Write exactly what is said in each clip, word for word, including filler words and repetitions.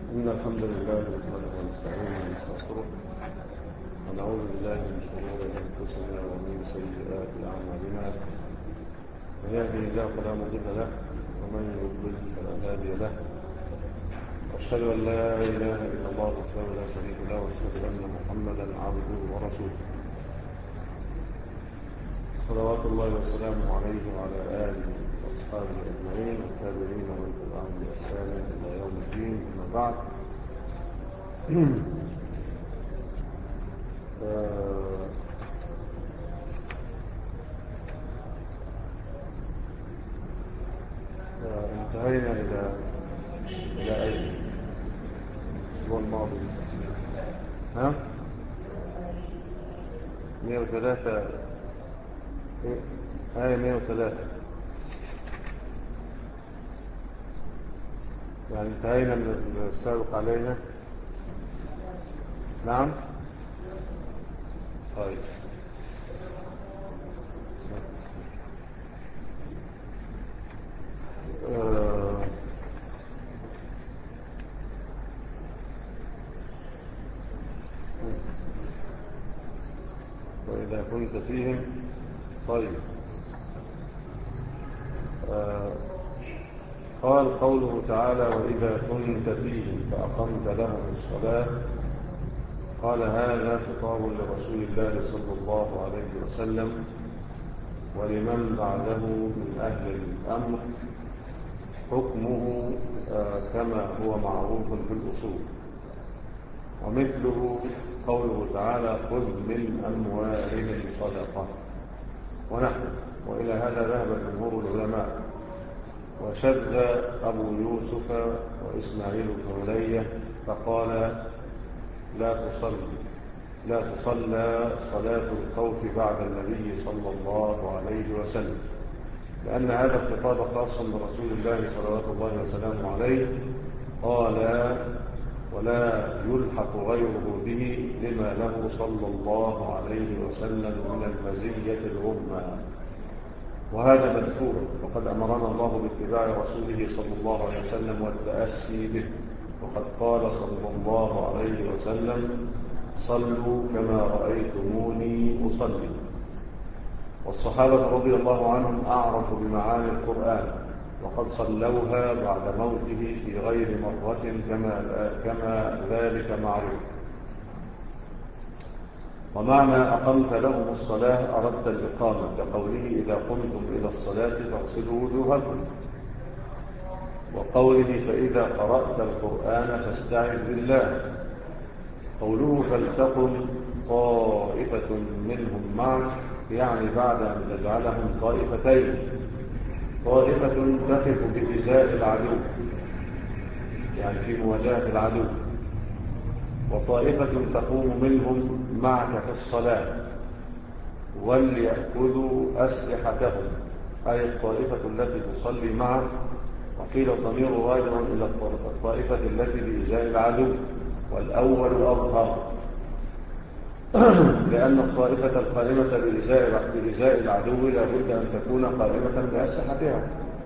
إن الحمد لله نحمده ونستعينه ونستغفره ونعوذ بالله من شرور أنفسنا ومن سيئات أعمالنا. من يهده الله فلا مضل له ومن يضلل فلا هادي له. أشهد أن لا إله إلا الله وحده لا شريك له وأشهد أن محمدا عبده ورسوله صلوات الله وسلامه عليه وعلى آله وأصحابه أجمعين والتابعين ومن تبعهم بإحسان إلى يوم الدين. أما بعد انتهينا إلى إلى أي الأسبوع الماضي؟ ها؟ مئة وثلاثة آية مئة وثلاثة، يعني انتهينا من السابق علينا. نعم. طيب آه. وإذا كنت فيهم. طيب آه. قال قوله تعالى وإذا كنت فيهم فأقمت لهم الصلاة. قال هذا خطاب لرسول الله صلى الله عليه وسلم ولمن بعده من أهل الأمر، حكمه كما هو معروف في الأصول. ومثله قوله تعالى خذ من أموالهم صدقة ونحن. وإلى هذا ذهب جمهور العلماء. وشذ أبو يوسف وإسماعيل بن علية فقال لا تصلي لا تصلى صلاة الخوف بعد النبي صلى الله عليه وسلم، لأن هذا الخطاب خاص برسول الله صلى الله عليه وسلم عليه. قال ولا يلحق غيره به لما له صلى الله عليه وسلم من المزية العظمى، وهذا مذكور. وقد أمرنا الله باتباع رسوله صلى الله عليه وسلم والتأسي به، وقد قال صلى الله عليه وسلم صلوا كما رأيتموني أصلي. والصحابة رضي الله عنهم أعرفوا بمعاني القرآن، وقد صلوها بعد موته في غير مرة كما, كما ذلك معروف. ومعنى أقمت لهم الصلاة أردت الإقامة، كقوله إذا قمتم إلى الصلاة فاغسلوا وجوهكم، وقوله فإذا قرأت القرآن فاستعذ بالله. قوله فلتقم طائفة منهم معك، يعني بعد أن تجعلهم طائفتين، طائفة تقف بإزاء العدو يعني في مواجهة العدو، وطائفة تقوم منهم معك في الصلاة وليأخذوا أسلحتهم، أي الطائفة التي تصلي معك. وقيل الضمير راجع إلى الطائفة التي بإزاء العدو، والأول أظهر لأن الطائفة القائمة بإزاء العدو لا بد أن تكون قائمة بأسلحتها،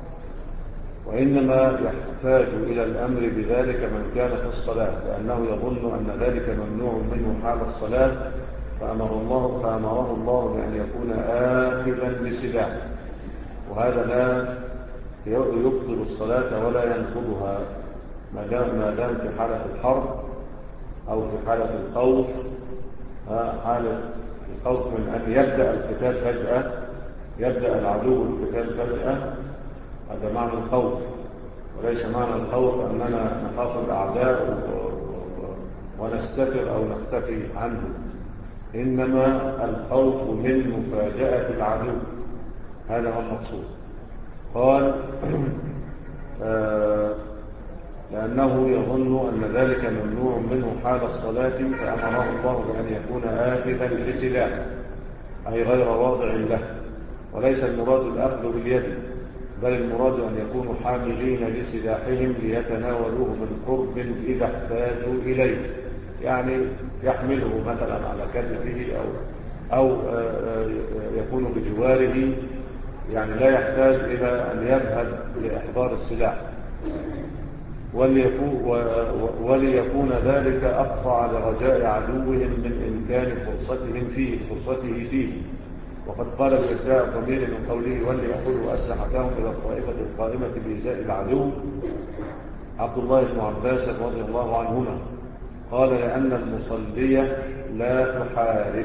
وإنما يحتاج إلى الأمر بذلك من كان في الصلاة، لأنه يظن أن ذلك ممنوع منه حال الصلاة، فأمر الله فأمره الله بأن يكون آخذا بسلاح، وهذا لا يبطل الصلاة ولا ينقضها ما دام في حالة الحرب أو في حالة الخوف. حالة الخوف من أن يبدأ القتال فجأة، يبدأ العدو القتال فجأة، هذا معنى الخوف، وليس معنى الخوف أننا نخاف الأعداء ونستتر أو نختفي عنه، إنما الخوف من مفاجأة العدو، هذا هو المقصود. قال آه لأنه يظن أن ذلك ممنوع منه حال الصلاة، فأمره الله بأن يكون آخذا بسلاح، أي غير واضع له. وليس المراد الأخذ باليد، بل المراد أن يكونوا حاملين لسلاحهم ليتناولوه من قرب إذا احتاجوا إليه، يعني يحمله مثلا على كتفه أو, أو يكون بجواره، يعني لا يحتاج إلى أن يذهب لإحضار السلاح. وليكون, وليكون ذلك أقطع لرجاء عدوهم من إمكان فرصتهم فيه فرصته فيه. وقد قال بإبداع الضمير من قوله وليأخذوا أسلحتهم إلى الطائفة القائمة بإزاء العدو عبد الله بن عباس رضي الله عنهما قال لأن المصلية لا تحارب.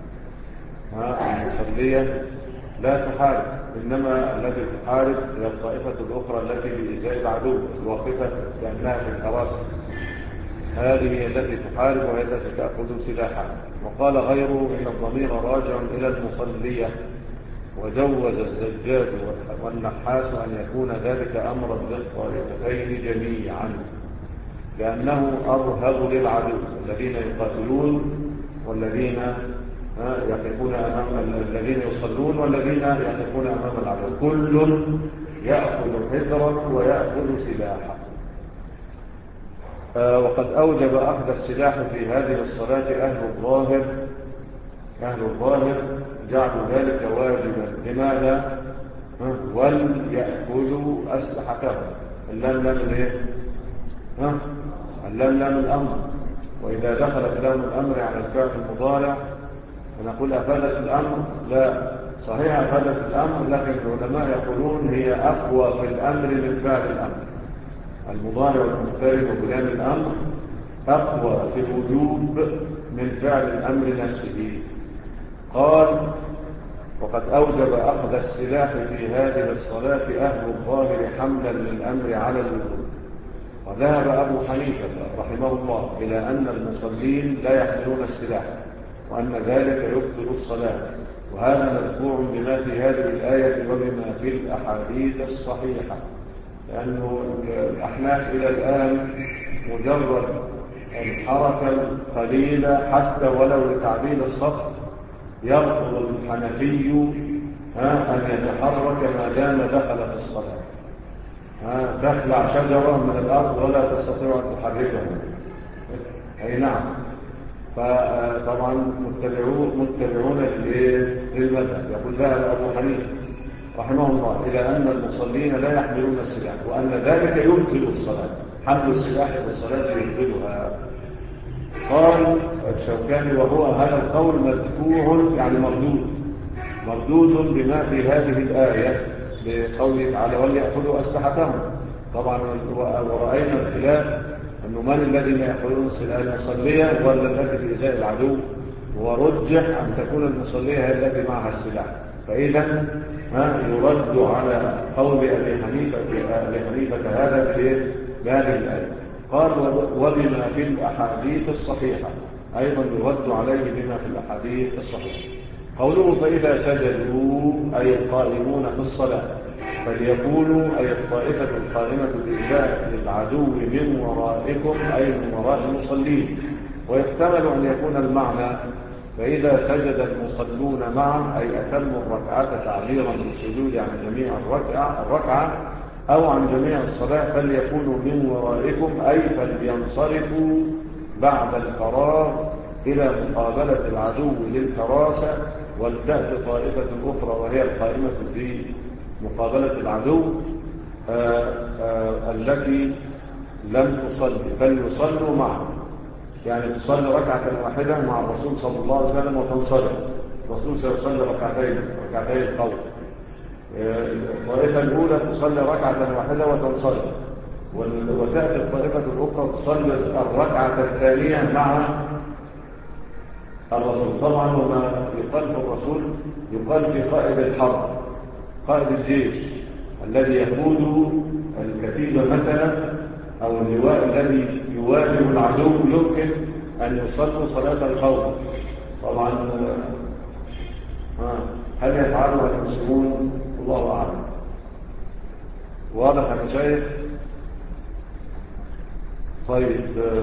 المصلية لا تحارب، إنما التي تحارب هي الطائفة الأخرى التي بإزاء العدو الواقفة كأنها في الحراسة، هذه هي التي تحارب وهي التي تأخذ سلاحها. وقال غيره إن الضمير راجع إلى المصلية، وجوز الزجاج والنحاس أن يكون ذلك أمرا للطائفتين جميعا، لأنه أرهب للعدو الذين يقاتلون والذين يقفون أمام الذين يصلون والذين يقفون أمام العدو، كل يأخذ حذرا ويأخذ سلاحا. وقد أوجب أخذ السلاح في هذه الصلاة أهل الظاهر أهل الظاهر جعلوا ذلك واجبا. لماذا؟ وليأخذوا أسلحتهم. اللام لام الايه؟ اللام لام الأمر، وإذا دخلت لام الأمر على الفعل المضارع فنقول أفادت الأمر؟ لا، صحيح أفادت الأمر، لكن العلماء يقولون هي أقوى في الأمر من فعل الأمر. المضارع والمضارع وبلام الأمر أقوى في الوجوب من فعل الأمر نفسه. قال وقد أوجب أخذ السلاح في هذه الصلاة أهل الظاهر حملا للأمر على الوجوب. وذهب أبو حنيفة رحمه الله إلى أن المصلين لا يحملون السلاح، وأن ذلك يبطل الصلاة، وهذا مدفوع بما في هذه الآية وبما في الأحاديث الصحيحة، لأنه الأحناف إلى الآن مجرد الحركة القليلة حتى ولو لتعديل الصف يرفض الحنفي أن يتحرك ما دام دخل في الصلاة. تخلع شجرة من الأرض ولا تستطيع أن تحركها. أي نعم. فطبعا متبعون متبعون للمذهب. يقول ذهب أبو حنيفة رحمه الله إلى أن المصلين لا يحملون السلاح، وأن ذلك يبطل الصلاة، حمل السلاح في الصلاة يبطلها. قال الشوكاني وهو هذا القول مدفوع يعني مردود مردود بما في هذه الآية بقوله تعالى وليأخذوا أسلحتهم. طبعا ورأينا الخلاف أنه من الذين يأخذون المصلية ولا التي في إزاء العدو، ورجح أن تكون المصلية هي التي معها السلاح. فإذا يرد على قول أبي حنيفة أبي حنيفة هذا في هذه الآية. قال وبما في الأحاديث الصحيحة، أيضا يرد عليه بما في الأحاديث الصحيحة. قوله فإذا سجدوا أي القائمون في الصلاة فليكونوا أي الطائفة القائمة بإزاء العدو من ورائكم أي من وراء المصلين. ويحتمل أن يكون المعنى فإذا سجد المصلون معا أي أتموا الركعة تعبيرا بالسجود عن جميع الركعة, الركعة أو عن جميع الصلاة فليكونوا من ورائكم أي فلينصرفوا بعد الفراغ إلى مقابلة العدو للحراسة، ولتأتي طائفة أخرى وهي القائمة في مقابلة العدو آآ آآ التي لم تصلي بل يصلوا معه، يعني تصلي ركعة واحدة مع الرسول صلى الله عليه وسلم وتنصرف. الرسول سيصلي ركعتين ركعتين القول، الطائفة الأولى تصلي ركعة واحدة وتنصرف، وتأتي الطائفة الأخرى تصلي الركعة الثانية مع الرسول. طبعا وما يقال في الرسول يقال في قائد الحرب قائد الجيش الذي يقود الكتيبة مثلا أو اللواء الذي يواجه العدو يمكن أن يصلوا صلاة الخوف. طبعا هل يفعلها المسلمون؟ الله أعلم. واضح يا مشايخ؟ طيب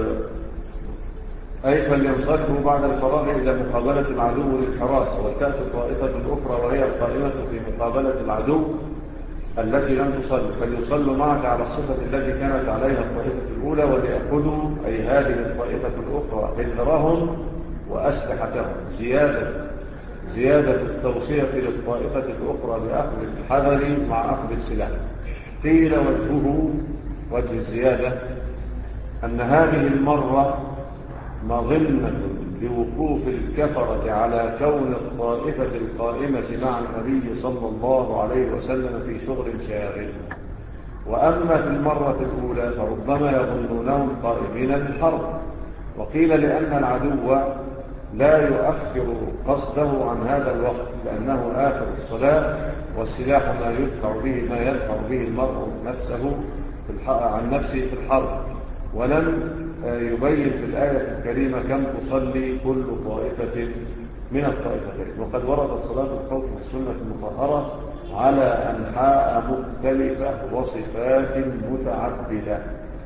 أي فلينصرفوا بعد الفراغ إلى مقابلة العدو للحراسة، وتأتي الطائفة الأخرى وهي القائمة في مقابلة العدو التي لم تصلي فليصلوا معك على الصفة التي كانت عليها الطائفة الأولى، وليأخذوا أي هذه الطائفة الأخرى حذرهم وأسلحتهم. زيادة زيادة التوصية للطائفة الأخرى بأخذ الحذر مع أخذ السلاح. قيل وجهه وجه الزيادة أن هذه المرة مظنة لوقوف الكفرة على كون الطائفة القائمة مع النبي صلى الله عليه وسلم في شغل شاغل. وأما في المرة الأولى فربما يظنونهم قائمين للحرب، وقيل لأن العدو لا يؤخر قصده عن هذا الوقت لأنه آخر الصلاة، والسلاح ما يدفع به ما يدفع به المرء نفسه في عن نفسه في الحرب. ولم يبين في الآية الكريمة كم تصلي كل طائفة من الطائفتين. وقد وردت صلاة الخوف في السنة المطهرة على أنحاء مختلفة وصفات متعددة،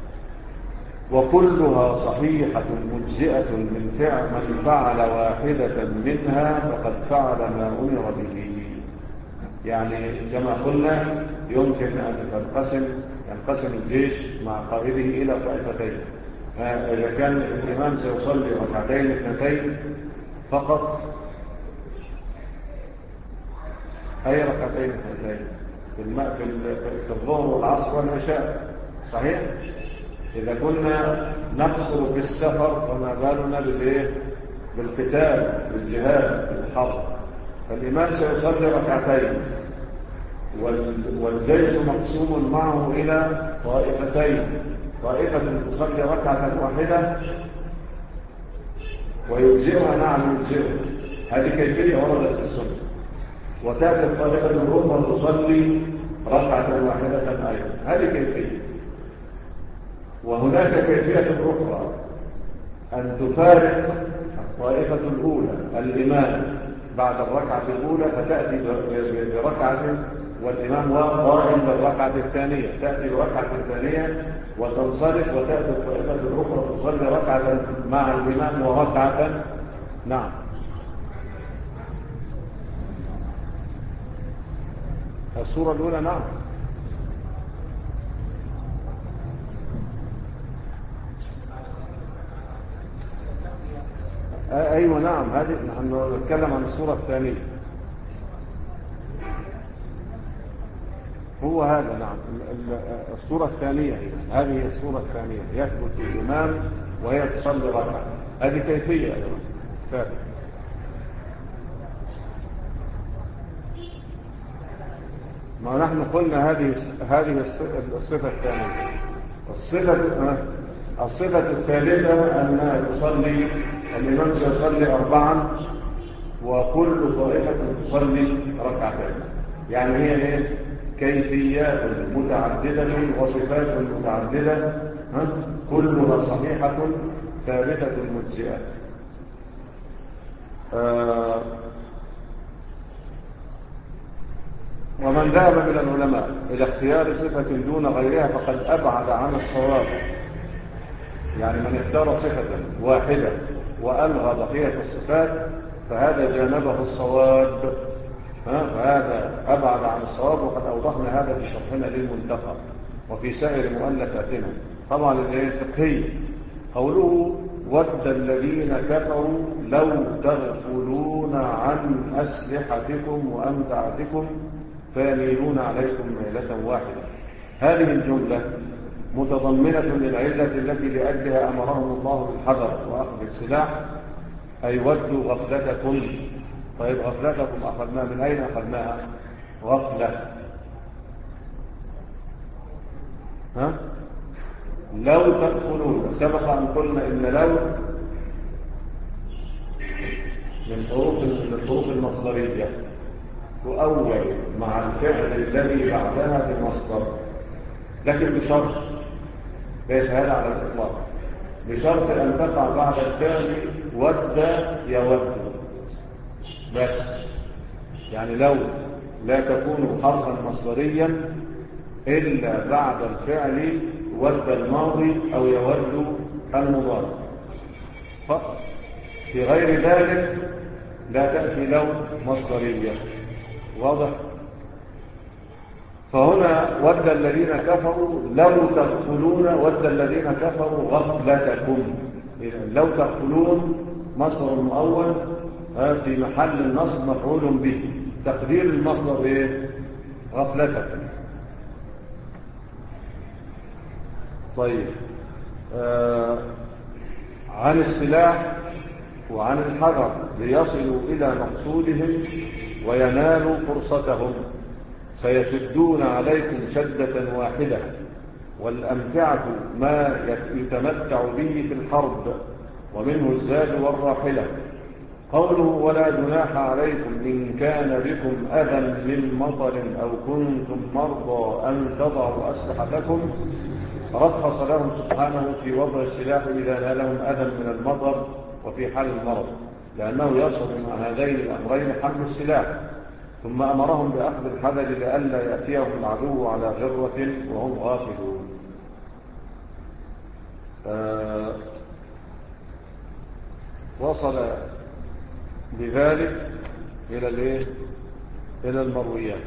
وكلها صحيحة مجزئة من فعل من فعل واحدة منها فقد فعل ما أمر به. يعني كما قلنا يمكن أن تنقسم ينقسم الجيش مع قائده إلى طائفتين. إذا كان الإمام سيصلي ركعتين اثنتين فقط، أي ركعتين اثنتين في الظهر والعصر والعشاء صحيح؟ إذا كنا نقصر في السفر فما بالنا بالقتال بالجهاد بالحرب. فالإمام سيصلي ركعتين والجيش مقسوم معه إلى طائفتين، طائفة تصلي ركعة واحدة ويجزئها نعم يجزئها، هذه كيفية وردت في السنة. وتأتي الطائفة الأخرى تصلي ركعة واحدة أيضا، هذه كيفية. وهناك كيفية أخرى أن تفارق الطائفة الأولى الإمام بعد الركعة الأولى فتأتي بركعة والإمام قائم بالركعة الثانية، تأتي بركعة الثانية وتنصرف وتأتي الطائفة الأخرى تصلي ركعة مع الإمام وركعة. نعم الصورة الأولى نعم أيوة نعم، هذه نحن نتكلم عن الصورة الثانية. هو هذا نعم الصورة الثانية هي هذه الصورة الثانية، يثبت الإمام وهي تصلي ركعة، هذه كيفية أيضا ثابت. ما نحن قلنا هذه هذه الصفة الثانية. الصفة الصفة الثالثة أن تصلي الإمام سيصلي أربعا وكل طائفة تصلي ركعتين، يعني هي إيه؟ كيفيات متعددة وصفات متعددة كلها صحيحة ثابتة مجزئة. آه ومن ذهب من العلماء إلى اختيار صفة دون غيرها فقد أبعد عن الصواب، يعني من اختار صفة واحدة وألغى بقية الصفات فهذا جانبه الصواب، فهذا أبعد عن الصواب. وقد أوضحنا هذا في شرحنا للمنتقى وفي سائر مؤلفاتنا. طبعا الفقهي قوله ود الذين كفروا لو تغفلون عن أسلحتكم وأمتعتكم فيميلون عليكم ميلة واحدة، هذه الجملة متضمنة للعلة التي لأجلها أمرهم الله بالحذر وأخذ السلاح، أي ودوا غفلتكم. طيب غفلتكم أخذناها من أين أخذناها؟ غفلة ها؟ لو تغفلون، سبق أن قلنا إن لو من حروف الحروف المصدرية تؤول مع الفعل الذي بعدها بمصدر، لكن بشرط، ليس هذا على الإطلاق، بشرط أن تقع بعد الفعل ود يود بس. يعني لو لا تكون حرفا مصدريا إلا بعد الفعل ود الماضي أو يود المضارع فقط، في غير ذلك لا تأتي لو مصدرية. واضح؟ فهنا ود الذين كفروا لو تغفلون ود الذين كفروا غفلتكم. لو تغفلون مصدر مؤول في محل النصب مفعول به، تقدير المصدر ايه؟ غفلتكم. طيب آه عن السلاح وعن الحذر ليصلوا إلى مقصودهم وينالوا فرصتهم، فيشدون عليكم شدة واحدة، والأمتعة ما يتمتع به في الحرب، ومنه الزاد والراحلة. قوله ولا جناح عليكم إن كان بكم أذى من مطر أو كنتم مرضى أن تضعوا أسلحتكم، رخص لهم سبحانه في وضع السلاح إذا نالهم أذى من المطر وفي حال المرض، لأنه يصل مع هذين الأمرين حمل السلاح. ثم أمرهم بأخذ الحذر لئلا يأتيهم العدو على غرة وهم غافلون. آه وصل بذلك إلى الايه؟ إلى المرويات.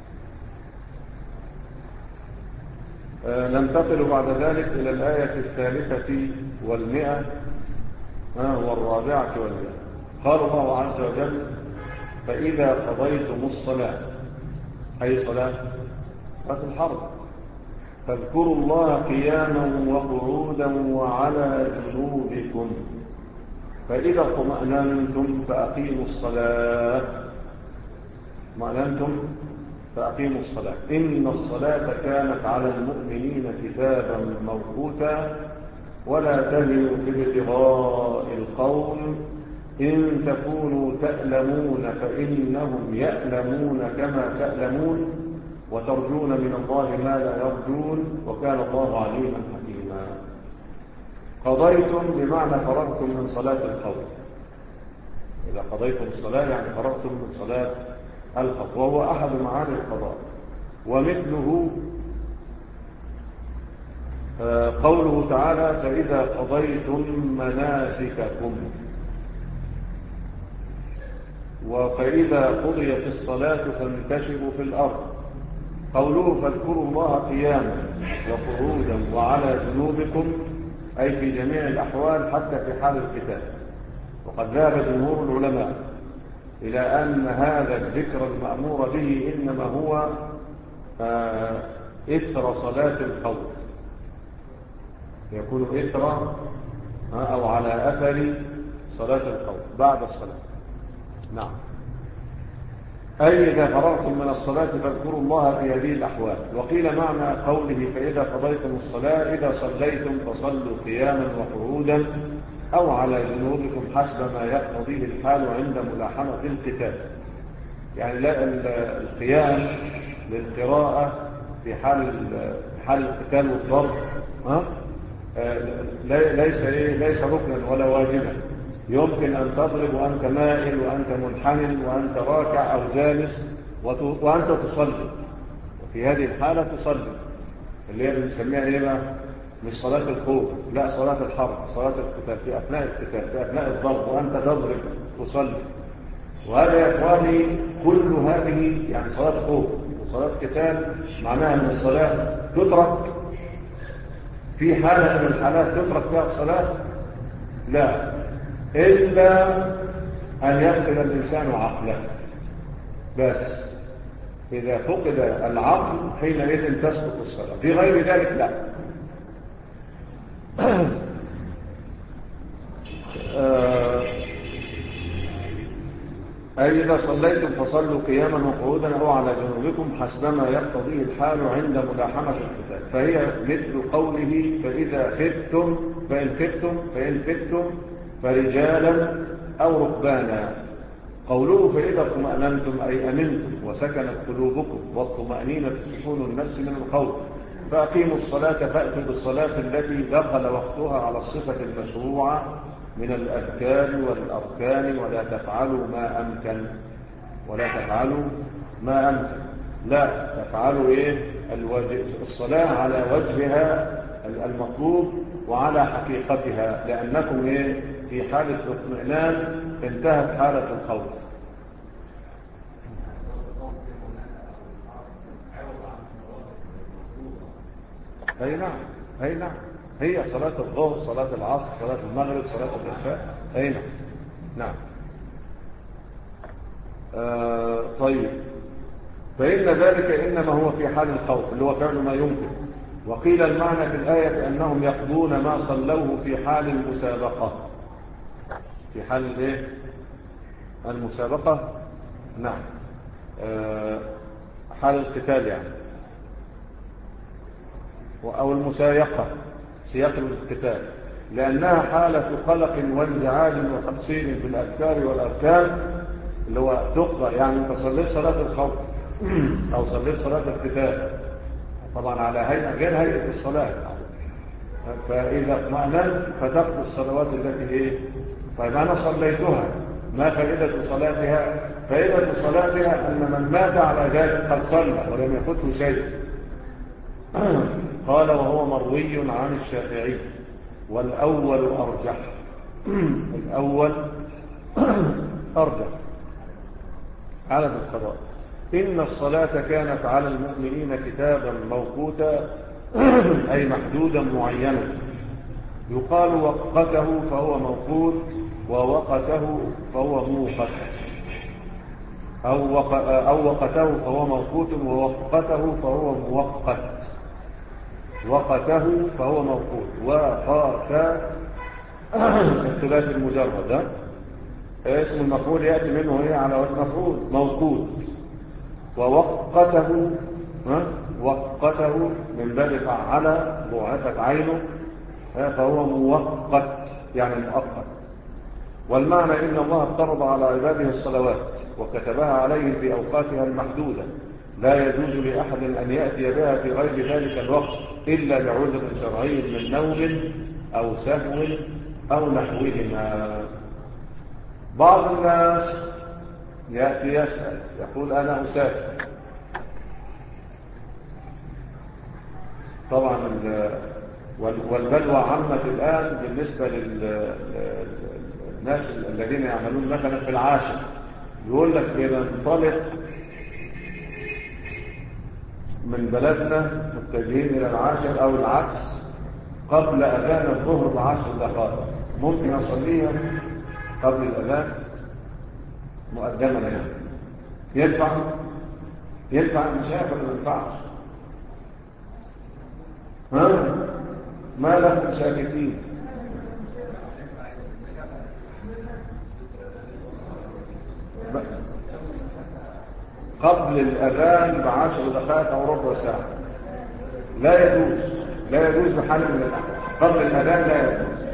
آه ننتقل بعد ذلك إلى الآية الثالثة والمئة آه والرابعة والمئة. قال الله عز وجل فإذا قضيتم الصلاة، أي صلاة صلاة الحرب، فاذكروا الله قياما وقعودا وعلى جنوبكم، فإذا اطمأننتم فأقيموا الصلاة اطمأننتم فأقيموا الصلاة إن الصلاة كانت على المؤمنين كتابا موقوتا، ولا تهنوا في ابتغاء القوم إن تكونوا تألمون فإنهم يألمون كما تألمون، وترجون من الله ما لا يرجون، وكان الله عليما حكيما. قضيتم بمعنى فرغتم من صلاة الخوف. إذا قضيتم الصلاة يعني فرغتم من صلاة الخوف، وهو أحد معاني القضاء. ومثله قوله تعالى فإذا قضيتم مناسككم، وفإذا قضيت الصلاة فانتشروا في الأرض. قوله فاذكروا الله قياما وقعودا وعلى جنوبكم، أي في جميع الأحوال حتى في حال القتال. وقد ذهب جمهور العلماء إلى أن هذا الذكر المأمور به إنما هو إثر صلاة الخوف، يكون إثر أو على أثر صلاة الخوف بعد الصلاة. نعم. أي إذا فرغتم من الصلاة فاذكروا الله في هذه الأحوال. وقيل معنى قوله فإذا قضيتم الصلاة إذا صليتم فصلوا قياما وقعودا أو على جنوبكم حسب ما يقتضيه الحال عند ملاحمة القتال. يعني لا القيام للقراءة في حال حال القتال والضرب ها ليس ليس ركنا ولا واجبا. يمكن أن تضرب وأنت مائل وأنت منحنن وأنت راكع أو جالس وأنت تصلي، وفي هذه الحالة تصلي اللي هي بنسميها إيه بقى؟ مش صلاة الخوف، لا صلاة الحرب، صلاة القتال، في أثناء القتال في أثناء الضرب وأنت تضرب تصلي. وهذا يا إخواني كل هذه يعني صلاة خوف وصلاة قتال معناها أن الصلاة تترك في حالة من الحالات تترك فيها الصلاة؟ لا، إلا أن يفقد الإنسان عقله بس. إذا فقد العقل حينئذ تسقط الصلاة، في غير ذلك لا. أي إذا صليتم فصلوا قياما وقعودا أو على جنوبكم حسبما يقتضيه الحال عند ملاحمة القتال. فهي مثل قوله فإذا خفتم فإن خفتم فإن خفتم فرجالا أو ركبانا. قوله فإذا اطمأننتم أي أمنتم وسكنت قلوبكم، والطمأنينة سكون النفس من الخوف. فأقيموا الصلاة فأتوا بالصلاة التي دخل وقتها على الصفة المشروعة من الأذكار والأركان، ولا تفعلوا ما أمكن ولا تفعلوا ما أمكن لا تفعلوا إيه الصلاة على وجهها المطلوب وعلى حقيقتها، لأنكم إيه في حالة الاطمئنان انتهت حالة الخوف. أي نعم أي نعم هي صلاة الظهر صلاة العصر صلاة المغرب صلاة العشاء. أي نعم نعم آه طيب. فإن ذلك إنما هو في حال الخوف اللي هو فعل ما يمكن، وقيل المعنى في الآية أنهم يقضون ما صلوه في حال المسابقة. في حال الايه؟ المسابقة. نعم. أه حال القتال يعني، أو المسايقة، سياق القتال، لأنها حالة قلق وانزعاج وتقصير في الأذكار والأركان، اللي هو تقضى. يعني انت صليت صلاة الخوف أو صليت صلاة القتال طبعا على هيئة غير هيئة الصلاة، فإذا اطمأننت فتقضي الصلوات التي ايه؟ طيب أنا صليتها، ما فائدة صلاتها؟ فائدة صلاتها أن من مات على ذلك قد صلى ولم يفته شيء. قال وهو مروي عن الشافعي، والأول أرجح. الأول أرجح على القضاء. إن الصلاة كانت على المؤمنين كتابا موقوتا، أي محدودا معينا، يقال وقته فهو موقوت، ووقته فهو موقت، أو, وق... أو وقته فهو موقوت، ووقته فهو موقت. وقته فهو موقوت. وقات الثلاث المجرد، اسم المفعول يأتي منه هي على وزن مفعول موقوت. ووقته وقته من باب فعل ضعفت عينه، فهو موقت يعني مؤقت. والمعنى إن الله افترض على عباده الصلوات وكتبها عليهم في أوقاتها المحدودة، لا يجوز لأحد أن يأتي بها في غير ذلك الوقت إلا لعذر شرعي من نوم أو سهو أو نحوهما. بعض الناس يأتي يسأل يقول أنا أسافر. طبعا والبلوى عامة الآن بالنسبة للناس الذين يعملون مثلا في العاشر، يقول لك بننطلق من بلدنا متجهين إلى العاشر أو العكس قبل أذان الظهر بعشر دقائق، ممكن أصليها قبل الأذان مقدما يعني. ينفع؟ ينفع؟ مش هينفع ما ينفعش. ها؟ ما لكم ساكتين؟ قبل الأذان بعشر دقائق أو ربع ساعة لا يجوز، لا يجوز بحال من الأحوال. قبل الأذان لا يجوز.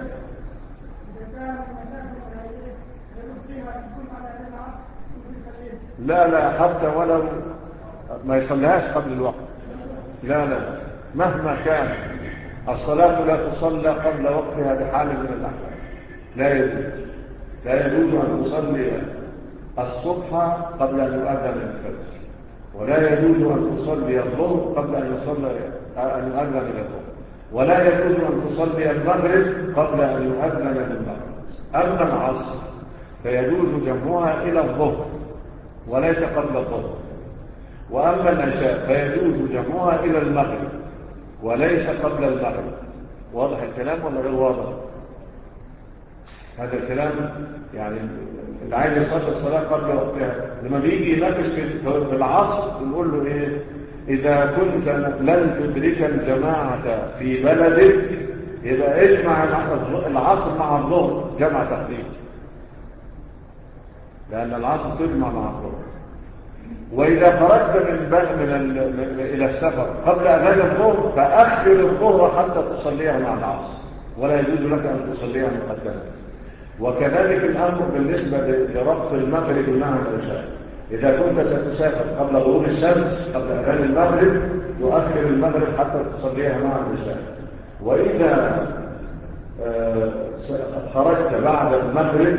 لا لا، حتى ولو ما يصليهاش قبل الوقت. لا لا، مهما كان الصلاة لا تصلى قبل وقتها بحال من الأحوال. لا يجوز، لا يجوز أن تصلي الصبح قبل أن يؤذن الفجر، ولا يجوز أن تصلي الظهر قبل أن يصلي أن يؤذن الظهر، ولا يجوز أن تصلي المغرب قبل أن يؤذن المغرب. أما العصر فيجوز جمعها إلى الظهر وليس قبل الظهر، وأما العشاء فيجوز جمعها إلى المغرب وليس قبل المغرب. واضح الكلام ولا غير واضح؟ هذا الكلام يعني اللي عايز يصلي الصلاة قبل وقتها لما بيجي يناقش في العصر نقول له ايه؟ إذا كنت لن تدرك الجماعة في بلدك يبقى اجمع العصر مع الظهر جمع تقديم، لأن العصر تجمع مع الظهر. وإذا خرجت من من إلى السفر قبل أذان الظهر فأخر الظهر حتى تصليها مع العصر، ولا يجوز لك أن تصليها مقدما. وكذلك الأمر بالنسبة لربط المغرب مع العشاء. إذا كنت ستسافر قبل غروب الشمس قبل أذان المغرب تؤخر المغرب حتى تصليها مع العشاء. وإذا خرجت بعد المغرب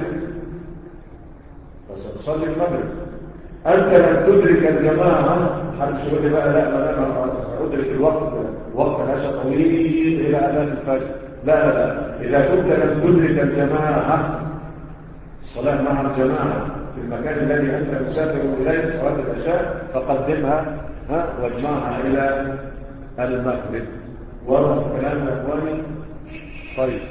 فستصلي المغرب. أنت لم تدرك الجماعة، حدث يقول لي بقى لا أنا أدرك الوقت، وقت العشاء طويل إلى أذان الفجر. لا لا لا، إذا كنت لم تدرك الجماعة الصلاة مع الجماعة في المكان الذي أنت مسافر إليه صلاة العشاء فقدمها واجمعها إلى المغرب. واضح الكلام يا أخواني؟ طيب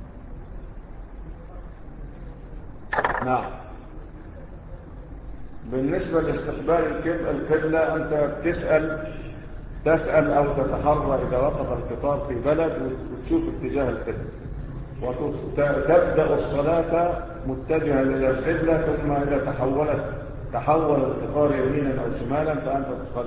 نعم بالنسبة لاستقبال القبلة أنت بتسأل تسأل أو تتحرى إذا وقف القطار في بلد وتشوف اتجاه القبلة وتبدأ الصلاة متجها إلى القبلة، ثم إذا تحولت تحول القطار يمينا أو شمالا فأنت تصلي.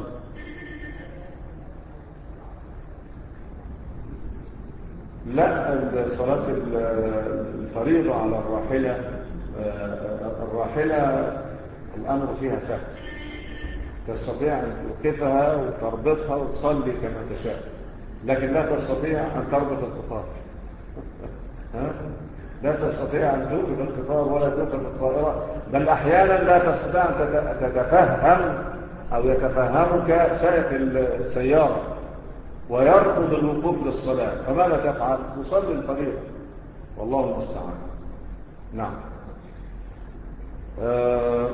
لا، صلاة الفريضة على الراحلة الراحلة الأمر فيها سهل، تستطيع أن توقفها وتربطها وتصلي كما تشاء، لكن لا تستطيع أن تربط القطار. لا تستطيع أن توقف القطار ولا توقف الطائرة، بل أحيانا لا تستطيع أن تتفهم أو يتفهمك سائق السيارة ويرفض الوقوف للصلاة، فماذا تفعل؟ تصلي الفريضة، والله المستعان. نعم. أه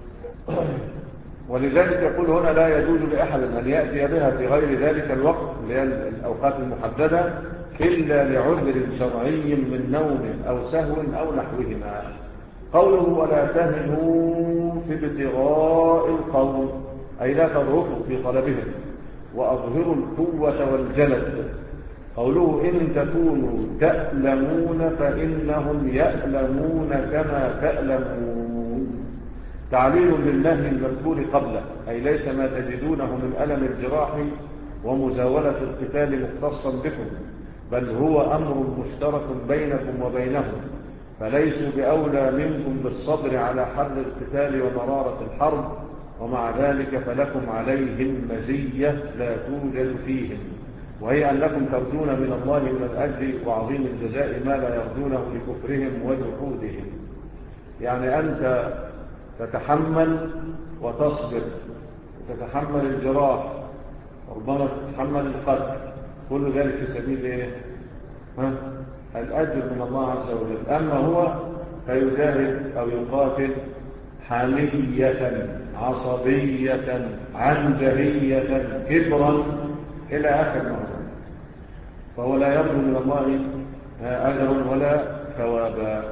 ولذلك يقول هنا لا يجوز لأحد أن يأتي بها في غير ذلك الوقت اللي هي الأوقات المحددة إلا لعذر شرعي من نوم أو سهو أو نحوهما. قوله ولا تهنوا في ابتغاء القوم، أي لا تضعفوا في طلبهم وأظهروا القوة والجلد. قوله إن تكونوا تألمون فإنهم يألمون كما تألمون، تعليل للنهي المذكور قبله، أي ليس ما تجدونه من ألم الجراح ومزاولة القتال مختصا بكم، بل هو أمر مشترك بينكم وبينهم، فليسوا بأولى منكم بالصبر على حر القتال ومرارة الحرب، ومع ذلك فلكم عليهم مزية لا توجد فيهم، وهي أنكم ترجون من الله من الأجر وعظيم الجزاء ما لا يرجونه لكفرهم وجحودهم. يعني أنت تتحمل وتصبر وتتحمل الجراح وربما تتحمل القتل، كل ذلك في سبيل إيه؟ ها؟ الأجر من الله عز وجل. أما هو فيجاهد أو يقاتل حمية عصبية عنجهية كبرا إلى آخر مرة، فهو لا يرجو من الله أجرا ولا ثوابا.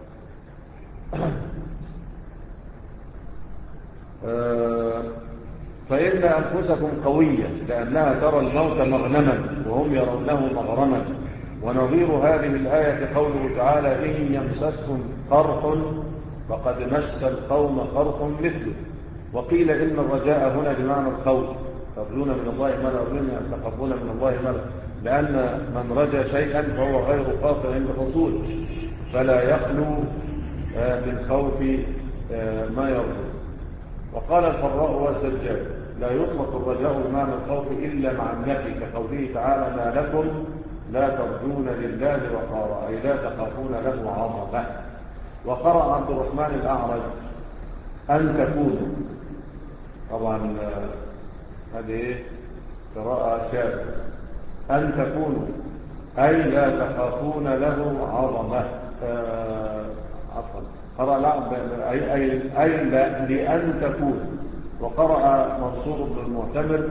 فإن أنفسكم قوية لأنها ترى الموت مغنما وهم يرونه مغرما. ونظير هذه الآية قوله تعالى إن يمسسكم قرح فقد مس القوم قرح مثله. وقيل إن الرجاء هنا بمعنى الخوف، ترجون من الله ما لا يرجون أن تقربون من الله ما لا، لأن من رجا شيئا فهو غير قاطع بحصوله، فلا يخلو من خوف ما يرجو. وقال الفراء والزجاج لا يطلق الرجاء بمعنى الخوف إلا مع النفي، كقوله تعالى ما لكم لا ترجون لله وقارا، أي لا تخافون له عظمة. وقرأ عبد الرحمن الأعرج أن تكونوا، طبعا هذه قراءة شاذة، أن تكونوا أي لا تخافون له عظمة. عفوا قرأ لا أي, أي, أي لا لأن تكونوا. وقرأ منصور بن المعتمر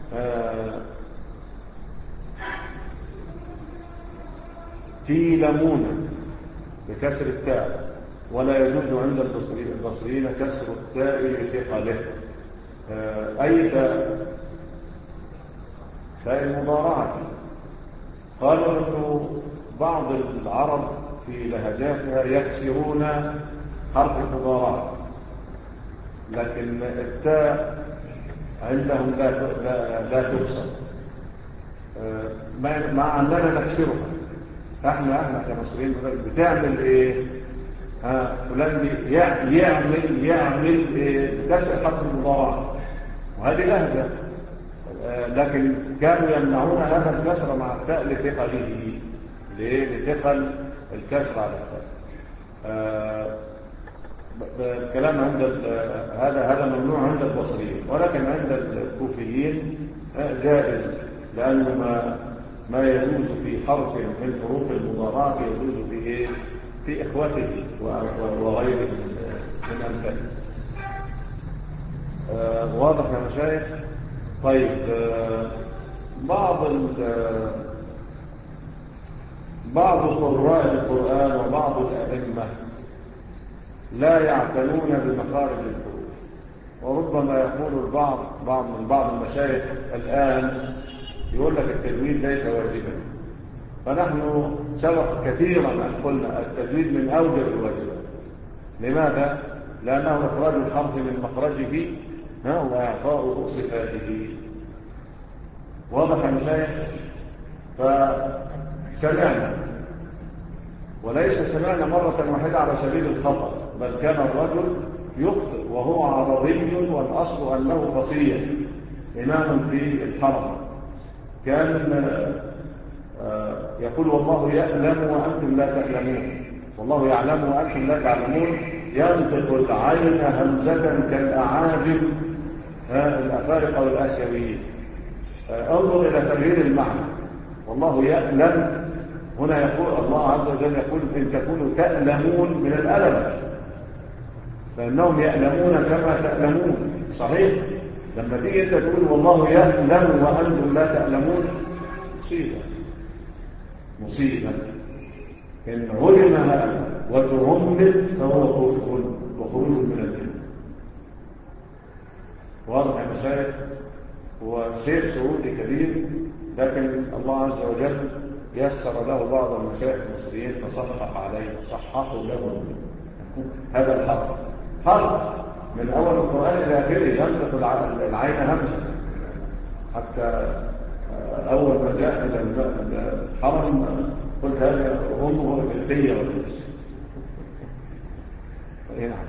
تيلمون بكسر التاء، ولا يجوز عند البصريين كسر التاء لثقله، أي تاء تاء المضارعة. قالوا أنه بعض العرب في لهجاتها يكسرون حرف المضارعة، لكن التاء عندهم لا لا, لا تكسر، مع أننا نكسرها. احنا احنا كمصريين بتعمل ايه؟ ها فلان يعمل يعمل ايه؟ كسر حرف المضارعة، وهذه لهجة، لكن كانوا يمنعون هذا الكسر مع التاء لثقله. ليه؟ لثقل الكسر على التاء. الكلام عند هذا هذا ممنوع عند البصريين، ولكن عند الكوفيين جائز، لأنه ما ما يجوز في حرف من حروف المضارعة يجوز في ايه؟ في اخوته وغيره من امثاله. آه واضح يا مشايخ؟ طيب آه بعض بعض قراء القرآن وبعض الأئمة لا يعتنون بمخارج الحروف، وربما يقول البعض بعض من بعض المشايخ الآن يقول لك التجويد ليس واجبا، فنحن سبق كثيرا أن قلنا التجويد من أوجب الواجبات. لماذا؟ لأنه إخراج الحرف من مخرجه وإعطاء صفاته. واضح يا مشايخ؟ فسمعنا، وليس سمعنا مرة واحدة على سبيل الخطأ، بل كان الرجل يخطئ وهو عربي والأصل أنه فصيح إمام في الحرم، كان يقول والله يعلم وأنتم لا تعلمون، والله يعلم وأنتم لا تعلمون، ينطق العين همزة كالأعاجم الأفارقة والآسيويين. انظر إلى تغيير المعنى، والله يعلم هنا يقول الله عز وجل يقول إن تكونوا تألمون من الألم، فإنهم يألمون كما تألمون. صحيح؟ لما تيجي أنت تقول والله يألم وأنتم لا تألمون، مصيبة مصيبة. إن علم هذا وتهمل فهو كفر وخروج من الدين. واضح يا مشايخ؟ هو شيخ سعودي كبير، لكن الله عز وجل يسر له بعض المشايخ المصريين فصحح عليه، صححوا له هذا الحرف، حرف من أول القرآن إلى آخره ينطق العين همزة، حتى أول ما جاء إلى الحرم قلت هذا أمه الفلقية والناس. نعم.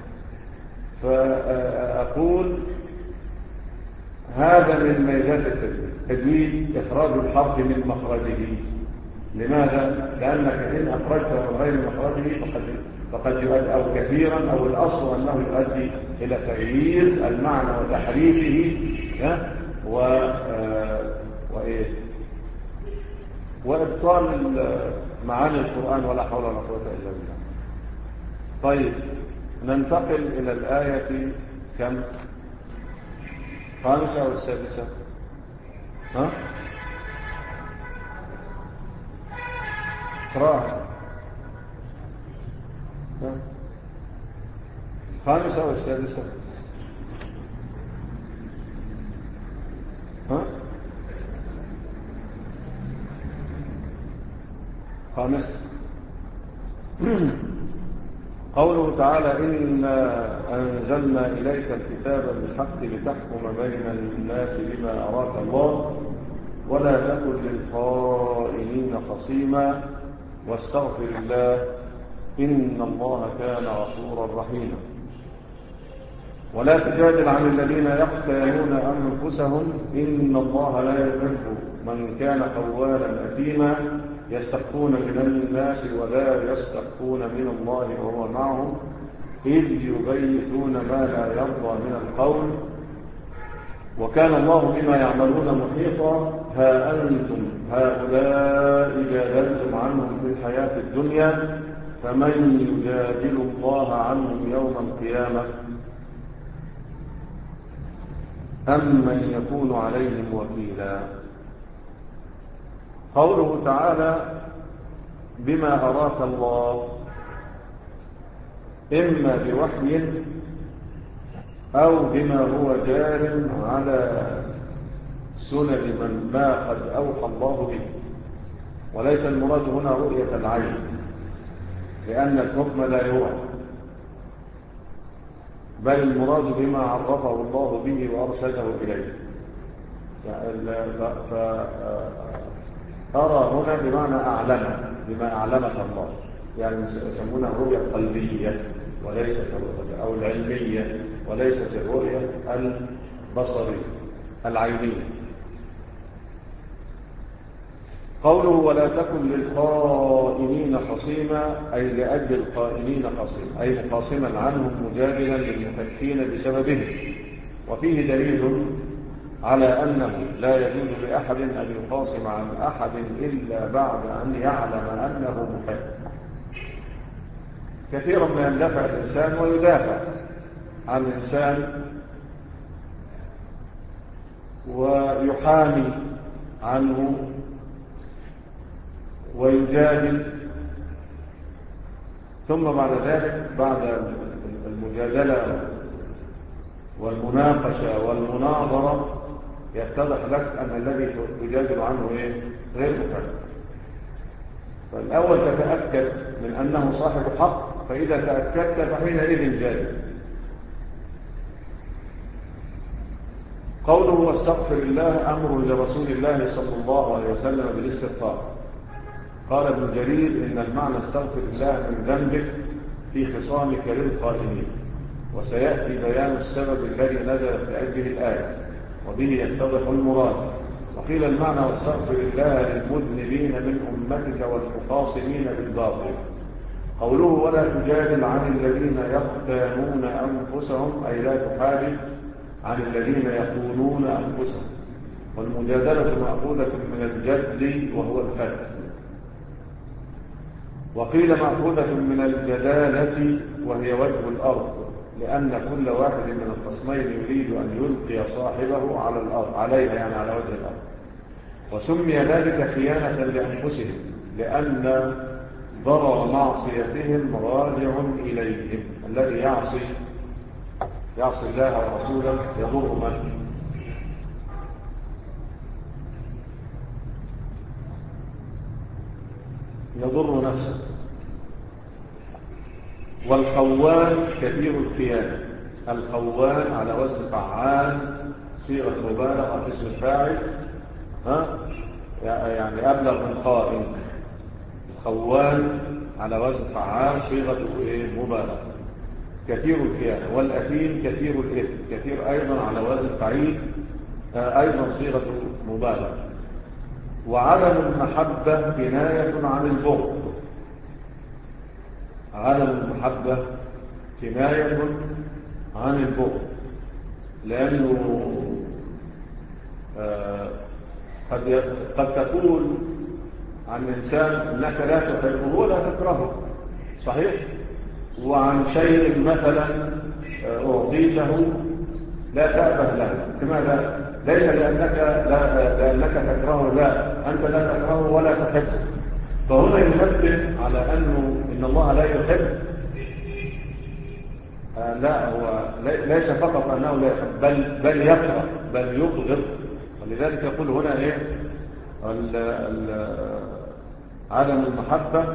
فأقول هذا من ميزات التجويد، تجويد إخراج الحرف من مخرجه. لماذا؟ لأنك إن أخرجته من غير مخرجه فقد فقد يؤدي، أو كثيرا، أو الأصل أنه يؤدي إلى تغيير المعنى وتحريفه و وإيه وإبطال معاني القرآن، ولا حول ولا قوة إلا بالله. طيب ننتقل إلى الآية كم؟ خامسة أو السادسة؟ ها؟ اقرأها. خامسة أو السادسة؟ ها؟ خامسة. قوله تعالى إنا أنزلنا إليك الكتاب بالحق لتحكم بين الناس بما أراك الله ولا تكن للخائنين خصيما واستغفر الله إن الله كان غفورا رحيما. ولا تجادل عن الذين يختانون أنفسهم إن الله لا يحب من كان خوانا أثيما يستخفون من الناس ولا يستخفون من الله وهو معهم إذ يبيتون ما لا يرضى من القول وكان الله بما يعملون محيطا. ها أنتم هؤلاء جادلتم عنهم في الحياة الدنيا فمن يجادل الله عنهم يوم القيامة أم من يكون عليهم وكيلا. قوله تعالى بما أراك الله إما بوحي أو بما هو جار على سنن من ما قد أوحى الله به، وليس المراد هنا رؤية العين لأن الحكم لا يرى، بل المراد بما عرفه الله به وأرشده إليه. فأرى هنا بمعنى أعلم بما أعلمك الله، يعني يسمونها رؤية قلبية وليست الرؤية أو العلمية وليست الرؤية البصرية العينية. قوله ولا تكن للخائنين خصيما أي لأجل الخائنين خصيما أي مخاصما عنهم مجادلا للمكفين بسببهم. وفيه دليل على أنه لا يجوز لأحد أن يخاصم عن أحد إلا بعد أن يعلم أنه مكف. كثيرا ما يندفع الإنسان ويدافع عن الإنسان ويحامي عنه ويجادل، ثم بعد ذلك بعد المجادلة والمناقشة والمناظرة يتضح لك أن الذي تجادل عنه إيه؟ غير مكلف. فالأول تتأكد من أنه صاحب حق، فإذا تأكدت فحينئذ جادل. قوله واستغفر الله أمر لرسول الله صلى الله عليه وسلم بالاستغفار. قال ابن جرير إن المعنى استغفر الله من ذنبك في خصامك للقائمين، وسيأتي بيان السبب الذي نزلت لأجله الآية وبه يتضح المراد. وقيل المعنى واستغفر الله للمذنبين من أمتك والمخاصمين بالباطل. قوله ولا تجادل عن الذين يختانون أنفسهم، أي لا تحادث عن الذين يخونون أنفسهم. والمجادلة مأخوذة من الجدل وهو الفتح. وقيل مأخوذة من الجدالة وهي وجه الأرض، لأن كل واحد من الخصمين يريد أن يلقي صاحبه على الأرض عليها، يعني على وجه الأرض. وسمي ذلك خيانة لأنفسهم، لأن ضرر معصيتهم راجع إليهم. الذي يعصي يعصي الله ورسوله يضر من؟ يضر نفسه. والخوان كثير الخيانة. الخوان على وزن فعال، صيغة مبالغة، اسم الفاعل، ها يعني أبلغ من خائن. الخوان على وزن فعال، صيغة مبالغة، كثير الخيانة. والأثيم كثير الإثم، كثير أيضا على وزن فعيل، أيضا صيغة مبالغة. وعدم المحبة كناية عن البغض. عدم المحبة كناية عن البغض، لأنه آه قد قد تقول عن إنسان أنك لا تحبه ولا تكرهه، صحيح؟ وعن شيء مثلا أعطيته لا تأبه له. لماذا؟ ليس لأنك, لا لأنك تكرهه، لا، أنت لا تكرهه ولا تحبه. فهنا ينبه على أنه إن الله لا يحب، آه لا، هو ليس فقط أنه لا يحب، بل, بل يكره، بل يبغض. ولذلك يقول هنا إيه؟ ال ال عدم المحبة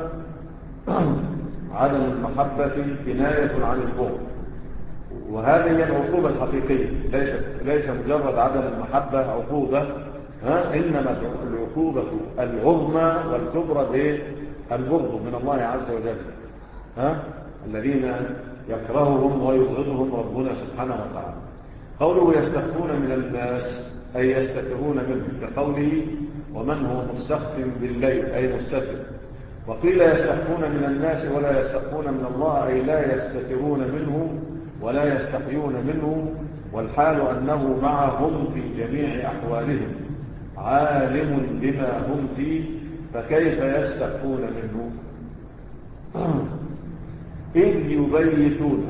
عدم المحبة كناية عن البغض. وهذه هي العقوبة الحقيقية، ليس ليس مجرد عدم المحبة عقوبة، ها، إنما العقوبة العظمى والكبرى بالبغض من الله عز وجل، ها، الذين يكرههم ويبغضهم ربنا سبحانه وتعالى. قوله يستخفون من الناس، أي يستترون منه، كقوله ومن هو مستخف بالليل، أي مستتر. وقيل يستخفون من الناس ولا يستخفون من الله، أي لا يستترون منه ولا يستحيون منه، والحال أنه معهم في جميع أحوالهم، عالم بما هم فيه، فكيف يستخفون منه؟ إذ يبيتون،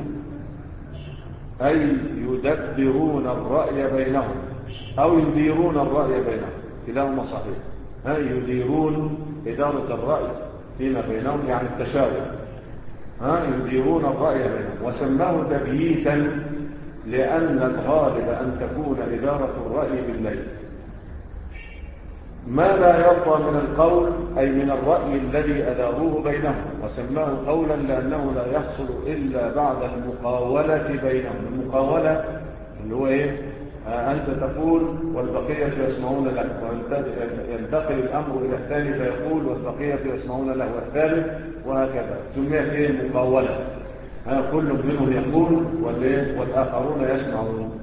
أي يدبرون الرأي بينهم أو يديرون الرأي بينهم، كلاهما صحيح. ها، يديرون إدارة الرأي فيما بينهم، يعني التشاور. ها، يديرون الرأي بينهم. وسماه تبييتا لأن الغالب أن تكون إدارة الرأي بالليل. ما لا يرضى من القول، أي من الرأي الذي أداروه بينهم. وسماه قولا لأنه لا يحصل إلا بعد المقاولة بينهم. المقاولة اللي هو إيه؟ آه أنت تقول والبقية يسمعون لك، وينتقل الأمر إلى الثاني فيقول والبقية يسمعون له والثالث، وهكذا. سميت إيه؟ مقاولة. آه كل منهم يقول والآخرون يسمعون.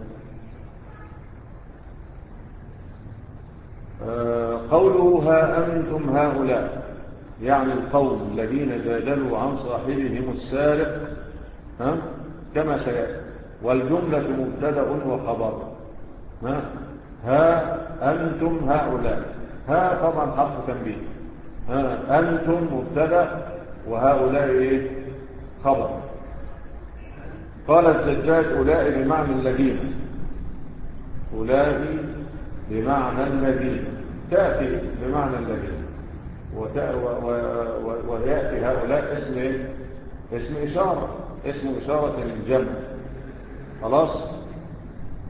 آه قوله ها أنتم هؤلاء، يعني القوم الذين جادلوا عن صاحبهم السارق، ها كما سيأتي. والجملة مبتدأ وخبر. ها, ها أنتم هؤلاء، ها طبعا حرف تنبيه. ها أنتم مبتدأ وهؤلاء إيه؟ خبر. قال الزجاج أولئك بمعنى الذين، أولئك بمعنى الذين، تأتي بمعنى الذين، ويأتي هؤلاء اسم اسم إشارة، اسم إشارة الجمع. خلاص.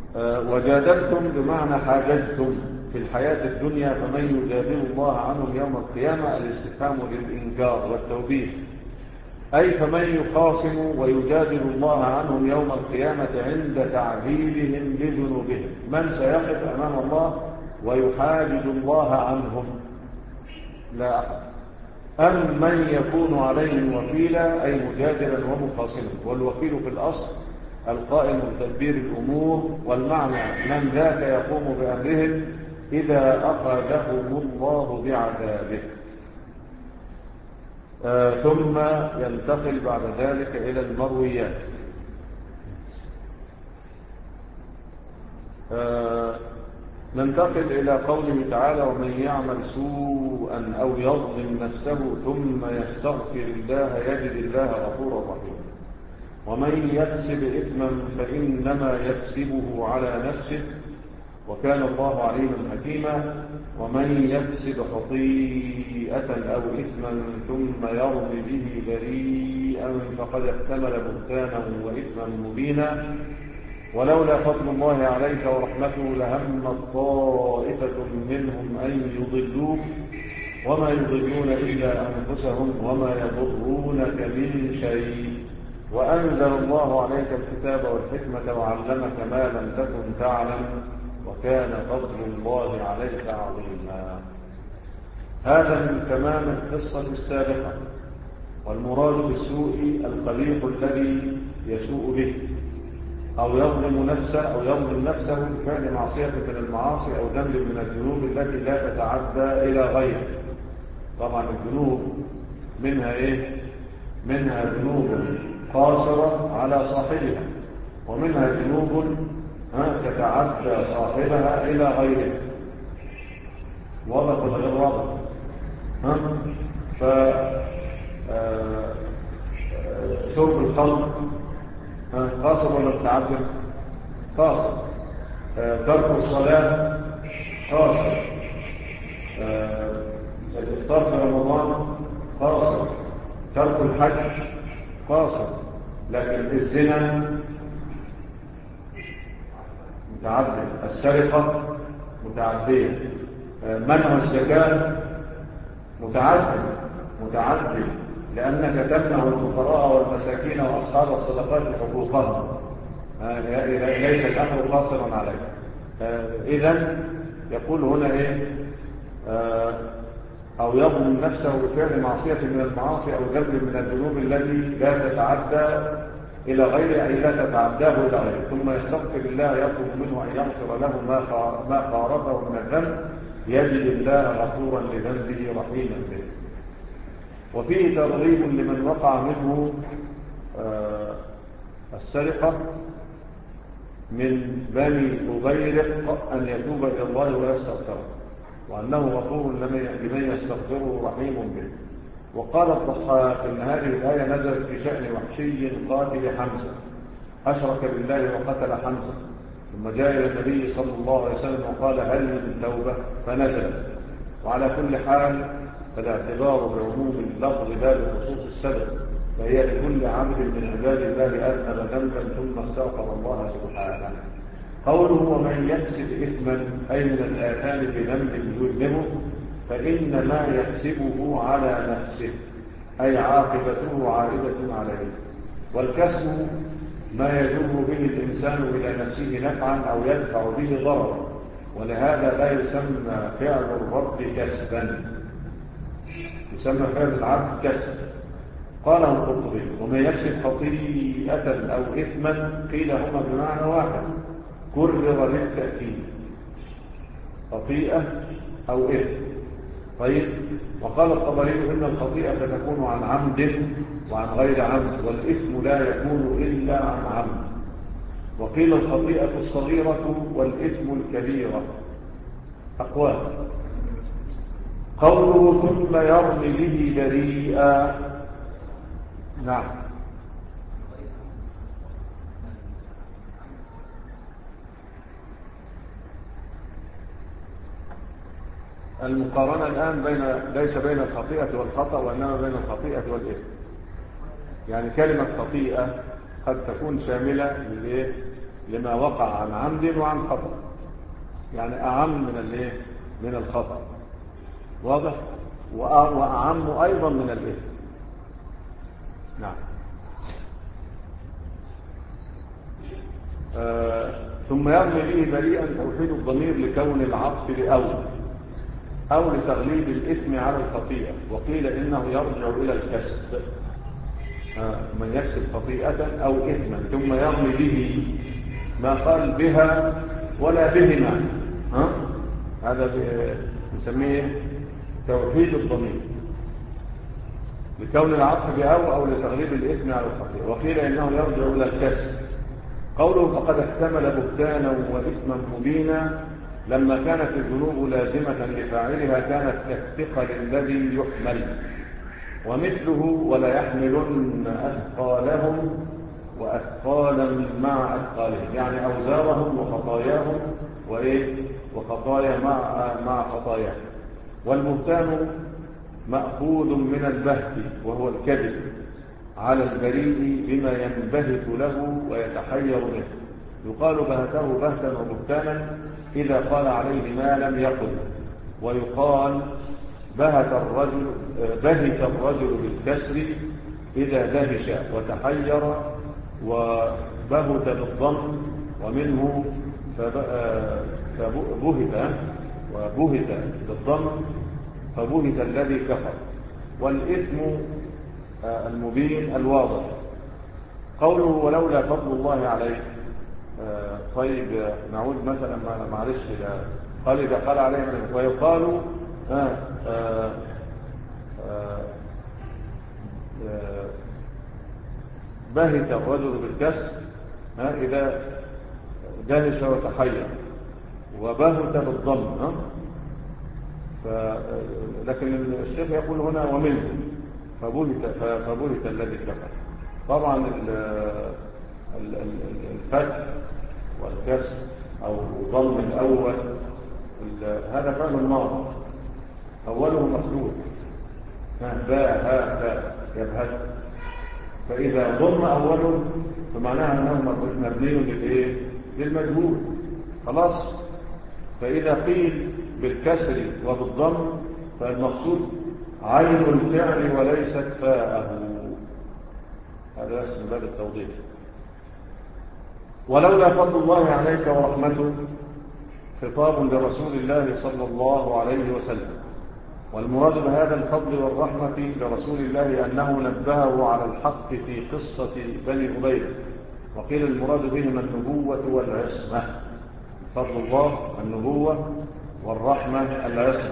وجادلتم بمعنى حاججتم في الحياة الدنيا، فمن يجادل الله عنهم يوم القيامة، الاستفهام للإنكار والتوبيخ، أي فمن يخاصم ويجادل الله عنهم يوم القيامة عند تعذيبهم بذنوبهم، من سيقف أمام الله ويحاجج الله عنهم؟ لا أحد. أم من يكون عليهم وكيلا، أي مجادلا ومخاصما، والوكيل في الأصل القائم بتدبير الأمور، والمعنى من ذاك يقوم بأمرهم إذا أخذهم الله بعذابه. آه ثم ينتقل بعد ذلك إلى المرويات. آه ننتقل إلى قوله تعالى: ومن يعمل سوءا أو يظلم نفسه ثم يستغفر الله يجد الله غفورا رحيما. ومن يكسب إثما فإنما يكسبه على نفسه وكان الله عليما حكيما. ومن يكسب خطيئة أو إثما ثم يرمي به بريئا فقد احتمل بهتانا وإثما مبينا. ولولا فضل الله عليك ورحمته لهم طائفة منهم أن يضلوك وما يضلون إلا أنفسهم وما يضرونك من شيء، وأنزل الله عليك الكتاب والحكمة وعلمك ما لم تكن تعلم وكان فضل الله عليك عظيما. هذا من تمام القصة السابقة، والمراد بالسوء القبيح الذي يسوء به أو يظلم نفسه أو يظلم نفسه بفعل معصية من المعاصي أو ذنب من الذنوب التي لا تتعدى إلى غيره. طبعا الذنوب منها إيه؟ منها ذنوب قاصرة على صاحبها، ومنها ذنوب تتعدى صاحبها إلى غيره. واضح ولا غير واضح؟ ف شرب الخمر قاصر ولا متعدد؟ قاصر. ترك الصلاة قاصر. الإفطار في رمضان قاصر. ترك الحج قاصر. لكن الزنا متعدد، السرقة متعدية، منع الزكاة متعدد متعدد لأنك تمنع الفقراء والمساكين وأصحاب الصدقات حقوقهم، ليس الأمر قاصرا عليك. إذن يقول هنا إيه؟ أو يظلم نفسه بفعل معصية من المعاصي أو ذنب من الذنوب التي لا تتعدى إلى غيره، أي لا تتعداه إلى غيره، ثم يستغفر الله يطلب منه أن يغفر له ما قارفه من الذنب يجد الله غفورا لذنبه رحيما به. وفيه ترغيب لمن وقع منه السرقة من بني أبيرق أن يتوب إلى الله ويستغفره، وأنه غفور لمن يستغفره رحيم به. وقال الضحاك إن هذه الآية نزلت في شأن وحشي قاتل حمزة، أشرك بالله وقتل حمزة، ثم جاء إلى النبي صلى الله عليه وسلم وقال هل من توبة؟ فنزل. وعلى كل حال فالاعتبار بعموم اللفظ لا بخصوص السبب، فهي لكل عبد من عباد الله أذنب ذنبا ثم استغفر الله سبحانه. قوله ومن يكسب إثما أي من الآثام بذنب يذنبه فإنما يكسبه على نفسه، أي عاقبته عائدة عليه. والكسب ما يجر به الإنسان إلى نفسه نفعا أو يدفع به ضررا، ولهذا لا يسمى فعل الرب كسبا، يسمى فعل العبد كسب. قاله القرطبي ومن يكسب خطيئة أو إثما قيل هما بمعنى واحد كرر للتأكيد، خطيئة أو إثم. طيب. وقال الطبري إن الخطيئة تكون عن عمد وعن غير عمد، والإثم لا يكون إلا عن عمد. وقيل الخطيئة الصغيرة والإثم الكبيرة. أقوال. قوله ثم يرمي به بريئا. نعم. المقارنة الآن بين ليس بين الخطيئة والخطأ، وإنما بين الخطيئة والإثم. يعني كلمة خطيئة قد تكون شاملة لما وقع عن عمد وعن خطأ، يعني أعم من الايه من الخطأ، واضح، وأعم أيضا من الإثم. نعم. آه ثم يرمي به بريئا توحيد الضمير لكون العطف لأو أو لتغليب الإثم على الخطيئة، وقيل إنه يرجع إلى الكسب، آه من يكسب خطيئة أو إثما ثم يرمي به، ما قال بها ولا بهما، ها؟ هذا نسميه توحيد الضمير لكون العطف بأو أو لتغليب الإثم على الخطيئة، وقيل إنه يرجع إلى الكسب. قوله فقد احتمل بهتانا وإثما مبينا، لما كانت الذنوب لازمة لفاعلها كانت كالثقل الذي يحمل، ومثله ولا يحملن أثقالهم وأثقالا مع أثقالهم، يعني أوزارهم وخطاياهم وإيه وخطايا مع مع خطاياهم. والبهتان مأخوذ من البهت وهو الكذب على البريء بما ينبهت له ويتحير منه، يقال بهته بهتا وبهتانا إذا قال عليه ما لم يقل، ويقال بهت الرجل بهت الرجل بالكسر إذا دهش وتحير، وبهت بالضم، ومنه فبهت وبهت بالضم فبهت الذي كفر. والإثم المبين الواضح. قوله ولولا فضل الله عليه، طيب نعود مثلا معلش قال إذا قال عليه من ويقال آه آه آه آه بهت الرجل بالكسر إذا دهش وتحير، وبهت بالضم، لكن الشيخ يقول هنا ومنه فبهت فبهت الذي كفر. طبعا الفتح والكسر أو ضم الأول هذا فعل الماضي أوله مسلوب، باء ها باء يبهت، فإذا ضم أوله فمعناها أنه مبني للإيه للمجهول خلاص. فإذا قيل بالكسر وبالضم فالمقصود عين الفعل وليست فاءه، هذا اسم باب التوضيح. ولولا فضل الله عليك ورحمته خطاب لرسول الله صلى الله عليه وسلم، والمراد بهذا الفضل والرحمة لرسول الله أنه نبهه على الحق في قصة بني أبي، وقيل المراد بهما النبوة والعصمة. فضل الله النبوة والرحمة العصمة.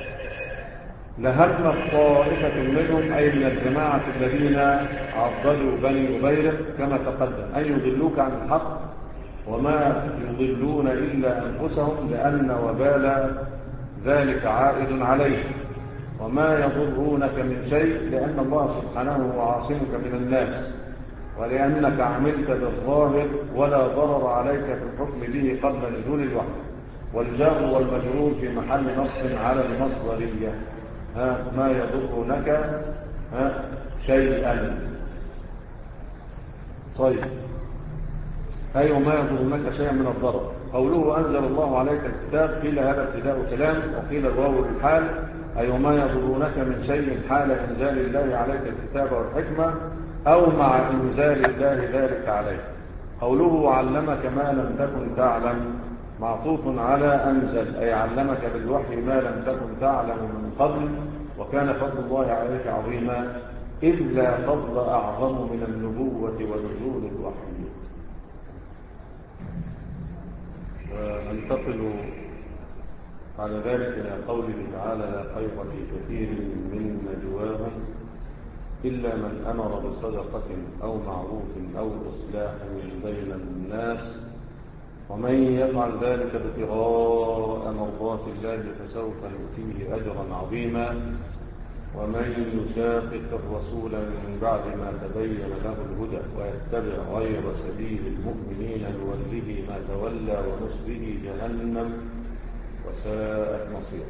لهم طائفة منهم أي من الجماعة الذين عضدوا بني أبي كما تقدم أن يضلوك عن الحق، وما يضلون إلا أنفسهم لأن وبال ذلك عائد عليه، وما يضرونك من شيء لأن الله سبحانه عاصمك من الناس، ولأنك عملت بالظاهر ولا ضرر عليك في الحكم به قبل نزول الوحي. والجار والمجرور في محل نصب على المصدرية، ها ما يضرونك ها شيئا. طيب أي أيوة ما يضرونك شيئا من الضرر. قوله أنزل الله عليك الكتاب، قيل هذا ابتداء كلام، وقيل الواو للحال أي أيوة ما يضرونك من شيء حال إنزال الله عليك الكتاب والحكمة، أو مع إنزال الله ذلك عليك. قوله علمك ما لم تكن تعلم معطوف على أنزل، أي علمك بالوحي ما لم تكن تعلم من قبل، وكان فضل الله عليك عظيما، إذ لا فضل أعظم من النبوة ونزول الوحي. وننتقل على ذلك إلى قوله تعالى لا خير في كثير من نجواهم إلا من أمر بصدقة أو معروف أو إصلاح بين الناس، ومن يفعل ذلك ابتغاء مرضات الله فسوف نؤتيه أجرا عظيما، ومن يشاقق الرسول من بعد ما تبين له الهدى ويتبع غير سبيل المؤمنين نوله ما تولى ونصله جهنم وساءت مصيرا.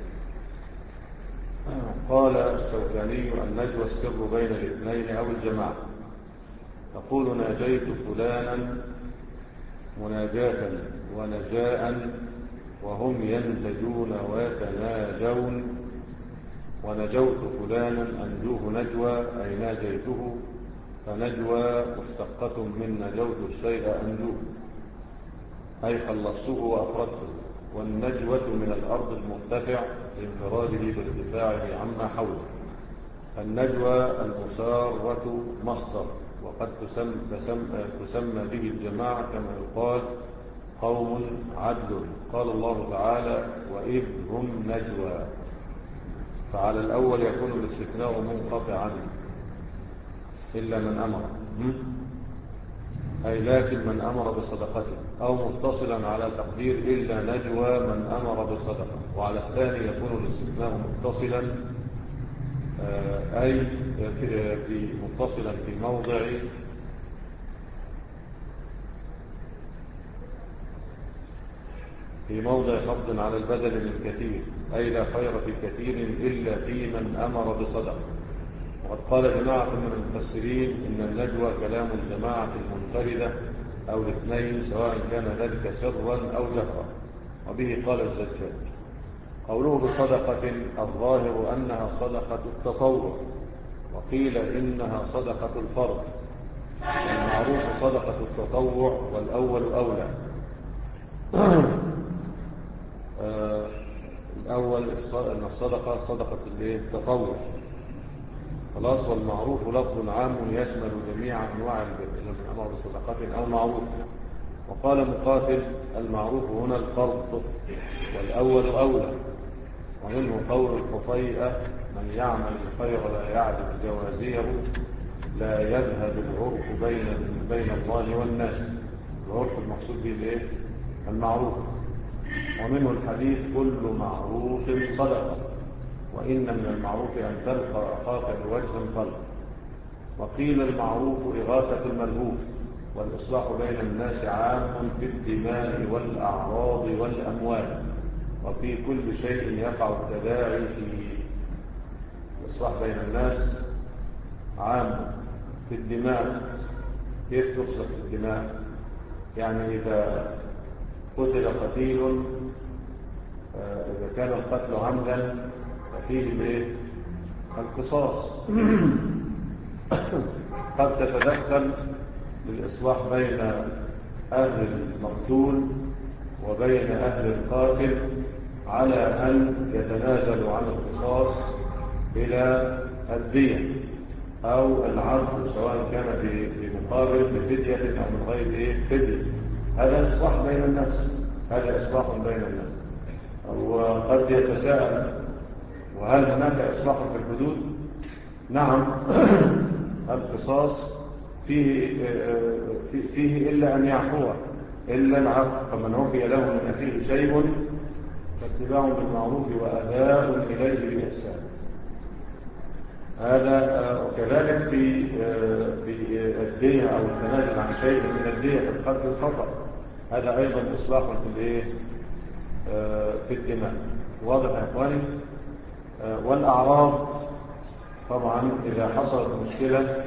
قال الشوكاني النجوى السر بين الاثنين أو الجماعة. تقول ناجيت فلانا مناجاة ونجاء وهم ينتجون ويتناجون، ونجوت فلانا أنجوه نجوى أي ناجيته، فنجوى مشتقة من نجوت الشيء أنجوه أي خلصته وأفردته. والنجوة من الأرض المرتفع لانفراده بارتفاعه عما حوله. النجوى المسارة مصدر، وقد تسمى, تسمى, تسمى به الجماعة كما يقال قوم عدل. قال الله تعالى وإذ هم نجوى، فعلى الأول يكون الاستثناء منقطعا إلا من أمر، أي لكن من أمر بصدقته، أو متصلا على تقدير إلا نجوى من أمر بصدقه. وعلى الثاني يكون الاستثناء متصلا أي في متصلا في موضع في موضع خفض على البدل من كثير، أي لا خير في كثير إلا في من أمر بصدقه. وقد قال جماعة من المفسرين إن النجوى كلام الجماعة المنفردة أو الاثنين سواء كان ذلك سرا أو جهرا، وبه قال الزجاج. قوله بصدقة الظاهر أنها صدقة التطوع، وقيل إنها صدقة الفرض، والمعروف صدقة التطوع والأول أولى. آه الأول أن الصدقة صدقة التطوع خلاص، والمعروف لفظ عام يشمل جميع أنواع البر من أمر بصدقة أو معروف. وقال مقاتل المعروف هنا الفرض والأول أولى. ومنه قول الخطيئة من يعمل الخير لا يعدل جوازيه لا يذهب العرف بين بين الله والناس. العرف المقصود به الايه؟ المعروف. ومنه الحديث كل معروف صدقة، وإن من المعروف أن تلقى أخاك بوجه طلق. وقيل المعروف إغاثة الملهوف، والإصلاح بين الناس عام في الدماء والأعراض والأموال، وفي كل شيء يقع التداعي فيه. الإصلاح بين الناس عام في الدماء. كيف تصلح الدماء؟ يعني إذا قتل قتيل، إذا كان القتل عمدا ففيه الايه؟ القصاص. قد تتدخل للإصلاح بين أهل المقتول وبين أهل القاتل على أن يتنازلوا عن القصاص إلى الدية أو العفو، سواء كان بمقابل بفدية أو من غير فدية. هذا إصلاح بين الناس، هذا إصلاح بين الناس. وقد يتساءل وهل هناك إصلاح في الحدود؟ نعم. القصاص فيه, فيه إلا أن يعفوه إلا العفو، فمن عفي له من أخيه شيء فاتباع بالمعروف وأداء إليه بإحسان. هذا وكذلك في في الدية أو التنازل عن شيء من الدية في القتل الخطأ، هذا أيضا إصلاح في الايه؟ في الدماء. واضح يا إخواني؟ والأعراض طبعا إذا حصلت مشكلة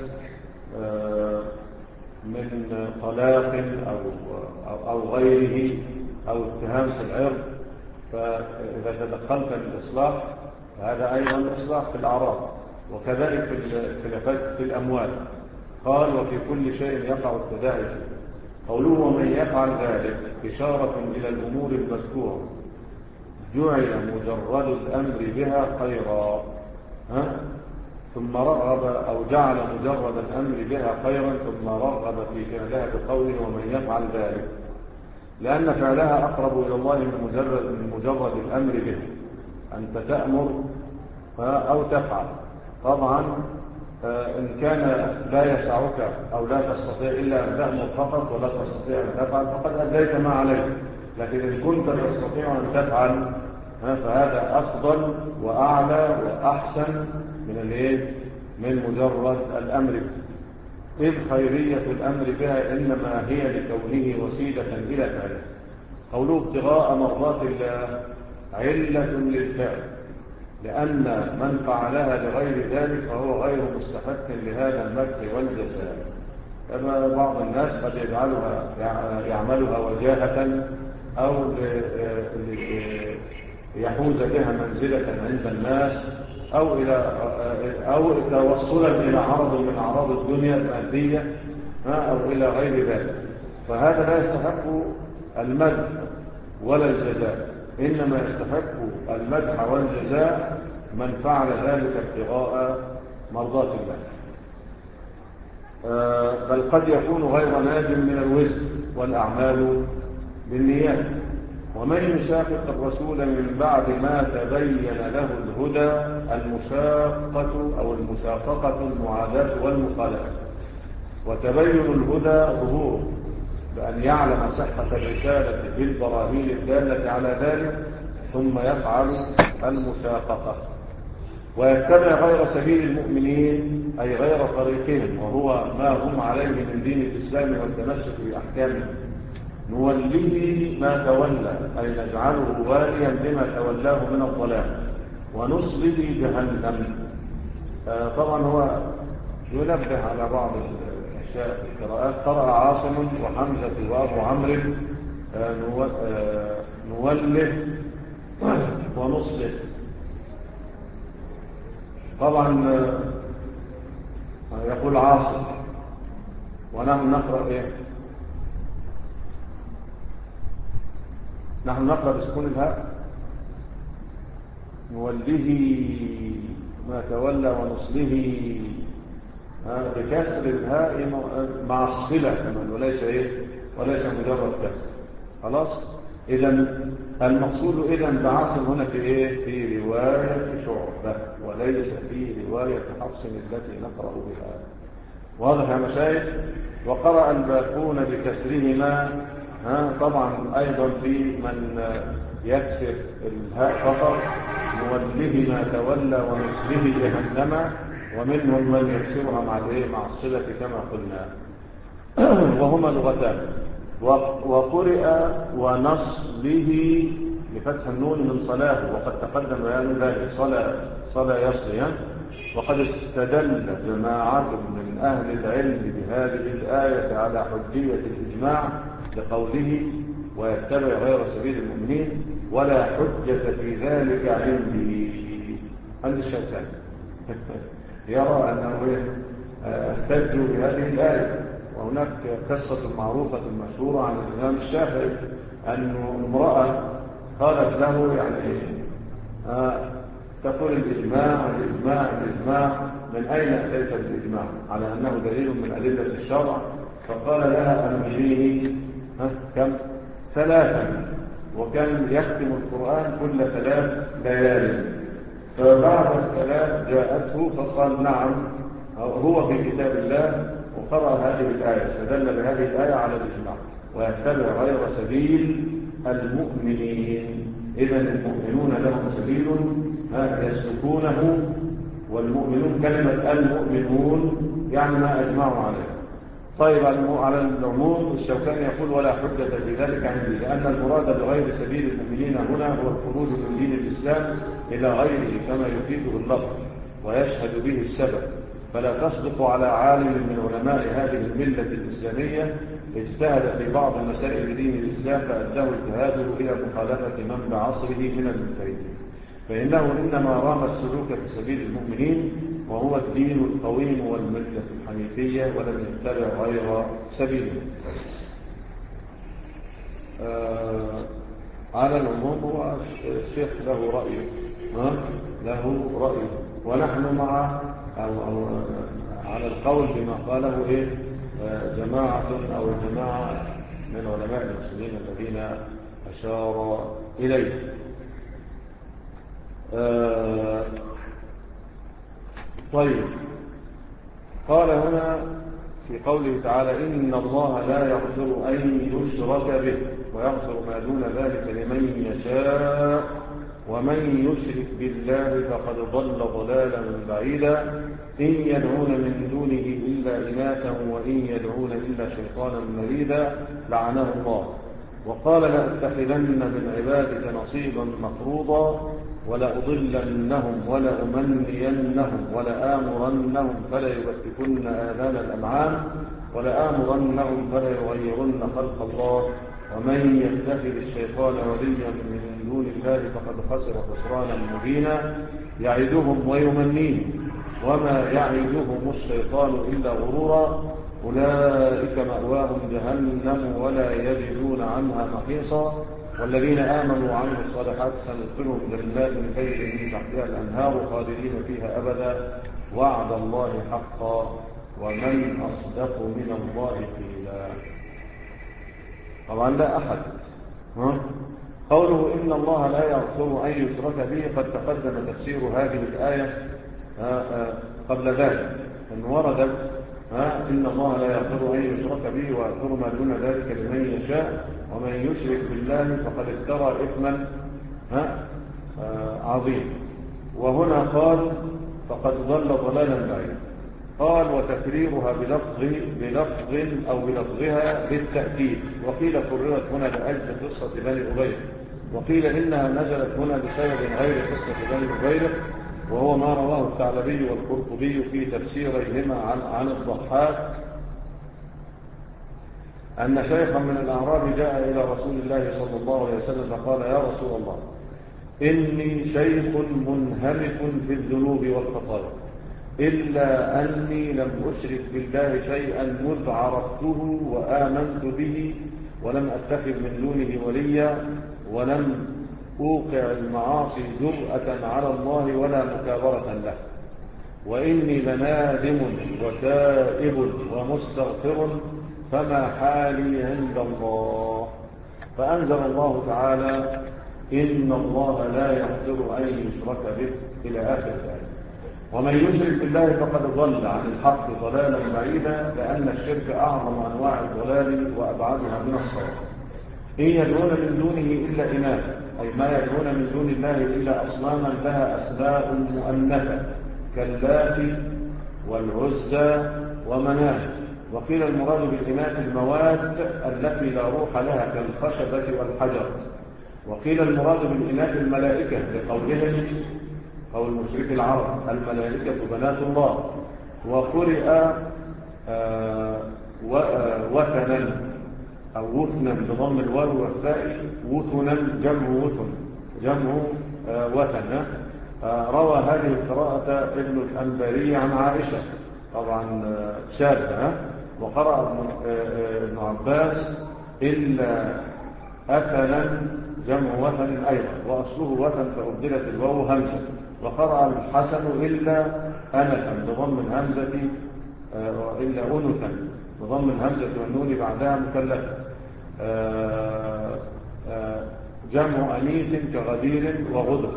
من طلاق أو أو غيره أو اتهام في العرض، فإذا تدخلت للإصلاح هذا أيضا إصلاح في الأعراض. وكذلك في الخلافات في الأموال. قال وفي كل شيء يقع التداعي فيه. قوله ومن يفعل ذلك إشارة إلى الأمور المذكورة جعل مجرد الأمر بها خيرا، ها؟ ثم رغب أو جعل مجرد الأمر بها خيرا ثم رغب في فعلها بقوله ومن يفعل ذلك، لأن فعلها أقرب إلى الله من مجرد, من مجرد الأمر بها. أنت تأمر أو تفعل. طبعا إن كان لا يسعك أو لا تستطيع إلا أن تأمر فقط ولا تستطيع أن تفعل فقد أديت ما عليك. لكن إن كنت تستطيع أن تفعل فهذا أفضل وأعلى وأحسن من الايه؟ من مجرد الأمر، إذ خيرية الأمر بها إنما هي لكونه وسيلة إلى فعله. قوله ابتغاء مرضات الله علة للفعل، لأن من فعلها لغير ذلك فهو غير مستحق لهذا المدح والجزاء. بعض الناس قد يجعلها يعملها وجاهة أو يحوز بها منزلة عند الناس أو إلى أو توصلا إلى عرض من أعراض الدنيا المادية أو إلى غير ذلك. فهذا لا يستحق المدح ولا الجزاء، إنما يستحق المدح والجزاء من فعل ذلك ابتغاء مرضات الله، بل قد يكون غير ناج من الوزر والأعمال بالنيات. ومن يشاقق الرسول من بعد ما تبين له الهدى، المشاقة أو المشاققة المعاداة والمخالفة. وتبين الهدى ظهور بأن يعلم صحة الرسالة بالبراهين الدالة على ذلك، ثم يفعل المشاققة ويتبع غير سبيل المؤمنين، أي غير طريقهم، وهو ما هم عليه من دين الإسلام والتمسك بأحكامه. نوليه ما تولى، أي نجعله واليا بما تولاه من الضلال، ونصله جهنم. آه طبعا هو ينبه على بعض الأشياء في القراءات. قرأ عاصم وحمزة وأبو عمرو آه آه نوله ونصله. طبعا آه يقول عاصم ونحن نقرأ إيه؟ نحن نقرأ بسكون الهاء، نوله ما تولى ونصله بكسر الهاء مع الصلة كمان، وليس ايه وليس مجرد كسر. خلاص. اذا المقصود اذا بعاصم هنا في ايه؟ في رواية شعبة، وليس في رواية حفص التي نقرأ بها. واضح يا مشايخ؟ وقرأ الباقون بكسرهما. ها طبعا ايضا في من يكسر الهاء فقط، نوله ما تولى ونصله جهنم، ومنهم من يكسرها مع الايه مع الصله كما قلنا. وهما لغتان. وقرئ ونصله بفتح النون من صلاه، وقد تقدم بيان ذلك. صلى صلى يصلي. وقد استدل جماعه من اهل العلم بهذه الايه على حجيه الاجماع لقوله ويتبع غير سبيل المؤمنين، ولا حجة في ذلك عندي. عند الشوكاني يرى أنه احتجوا بهذه الآية. وهناك قصة معروفة مشهورة عن الإمام الشافعي أن امرأة قالت له يعني آه تقول الإجماع الإجماع الإجماع من أين أتيت بالإجماع على أنه دليل من أدلة الشرع؟ فقال لها أمشيه كم؟ ثلاثا. وكان يختم القرآن كل ثلاث ليالي. فبعد الثلاث جاءته فقال نعم هو في كتاب الله، وقرأ هذه الآية، استدل بهذه الآية على الإجماع ويتبع غير سبيل المؤمنين. إذن المؤمنون لهم سبيل يسلكونه، والمؤمنون كلمة المؤمنون يعني ما أجمعوا عليه. طيب على العموم الشوكاني يقول ولا حجة في ذلك عندي، لأن المراد بغير سبيل المؤمنين هنا هو الخروج من دين الإسلام إلى غيره كما يفيده اللفظ ويشهد به السبب. فلا تصدق على عالم من علماء هذه الملة الإسلامية اجتهد في بعض مسائل دين الإسلام فأداه اجتهاده إلى مخالفة من بعصره من المجتهدين، فإنه إنما رام السلوك في سبيل المؤمنين، وهو الدين القويم والملة الحنيفية، ولم يتبع غير سبيله. آه على العموم هو الشيخ له رأيه له رأيه ونحن مع أو, أو على القول بما قاله إيه جماعة أو جماعة من علماء المسلمين الذين أشار إليه. آه طيب قال هنا في قوله تعالى إن الله لا يغفر أن يشرك به ويغفر ما دون ذلك لمن يشاء ومن يشرك بالله فقد ضل ضلالا بعيدا إن يدعون من دونه إلا إناثا وإن يدعون إلا شيطانا مريدا لعنه الله. وقال لأتخذن من عبادك نصيبا مفروضا ولأضلنهم ولأمنينهم ولآمرنهم فلا يبتكن آذان الأنعام ولآمرنهم فلا يغيرن خلق الله ومن يتخذ الشيطان وليا من دون الله فقد خسر خسرانا مبينا يعدهم ويمنيهم وما يعدهم الشيطان إلا غرورا أولئك مأواهم جهنم ولا يجدون عنها محيصا والذين آمنوا وعملوا الصالحات سندخلهم جنات تجري من تحتها الأنهار خالدين فيها أبدا وعد الله حقا ومن أصدق من الله قيلا. طبعا لا أحد ها؟ قوله إن الله لا يغفر أن يشرك به قد تقدم تفسير هذه الآية قبل ذلك أن وردت إن الله لا يغفر أن يشرك به ويغفر ما دون ذلك لمن يشاء ومن يشرك بالله فقد افترى إثما عظيما. وهنا قال فقد ضل ضلالا بعيدا. قال وتكريرها بلفظ بلفظ أو بلفظها للتأكيد وقيل كررت هنا لأجل قصة بني أبي وقيل إنها نزلت هنا بسبب غير قصة بني أبي وهو ما رواه الثعلبي والقرطبي في تفسيرهما عن, عن الضحاك أن شيخا من الأعراب جاء إلى رسول الله صلى الله عليه وسلم فقال يا رسول الله إني شيخ منهمك في الذنوب والخطايا إلا أني لم أشرك بالله شيئا مذ عرفته وآمنت به ولم أتخذ من دونه وليا ولم أوقع المعاصي جرأة على الله ولا مكابرة له وإني لنادم وتائب ومستغفر فما حالي عند الله. فأنزل الله تعالى إن الله لا يغفر أن يشرك به إلى آخر الآية. ومن يشرك بالله فقد ضل عن الحق ضلالا بعيدا لأن الشرك أعظم أنواع الضلال وأبعدها من الصواب. إن يدعون من دونه إلا إناثا أي ما يدعون من دون الله إلا أصناما لها أسماء مؤنثة كاللات والعزى ومناه. وقيل المراد بالإناث المواد التي لا روح لها كالخشبة والحجر. وقيل المراد بالإناث الملائكة لقولهم قول مشرك العرب الملائكة بنات الله. وقرئ آه وثنا أو وثنا بضم الواو والثاء وثنا جمع وثن جمع آه وثن. آه روى هذه القراءة ابن الأنباري عن عائشة طبعا شاذة. وقرأ ابن عباس إلا أثنا جمع وثن أيضا وأصله وثن فأبدلت الواو همزة. وقرأ الحسن إلا أنثا بضم الهمزة إلا أنثا بضم الهمزة والنون بعدها مثلثة جمع أنيث كغدير وغدر.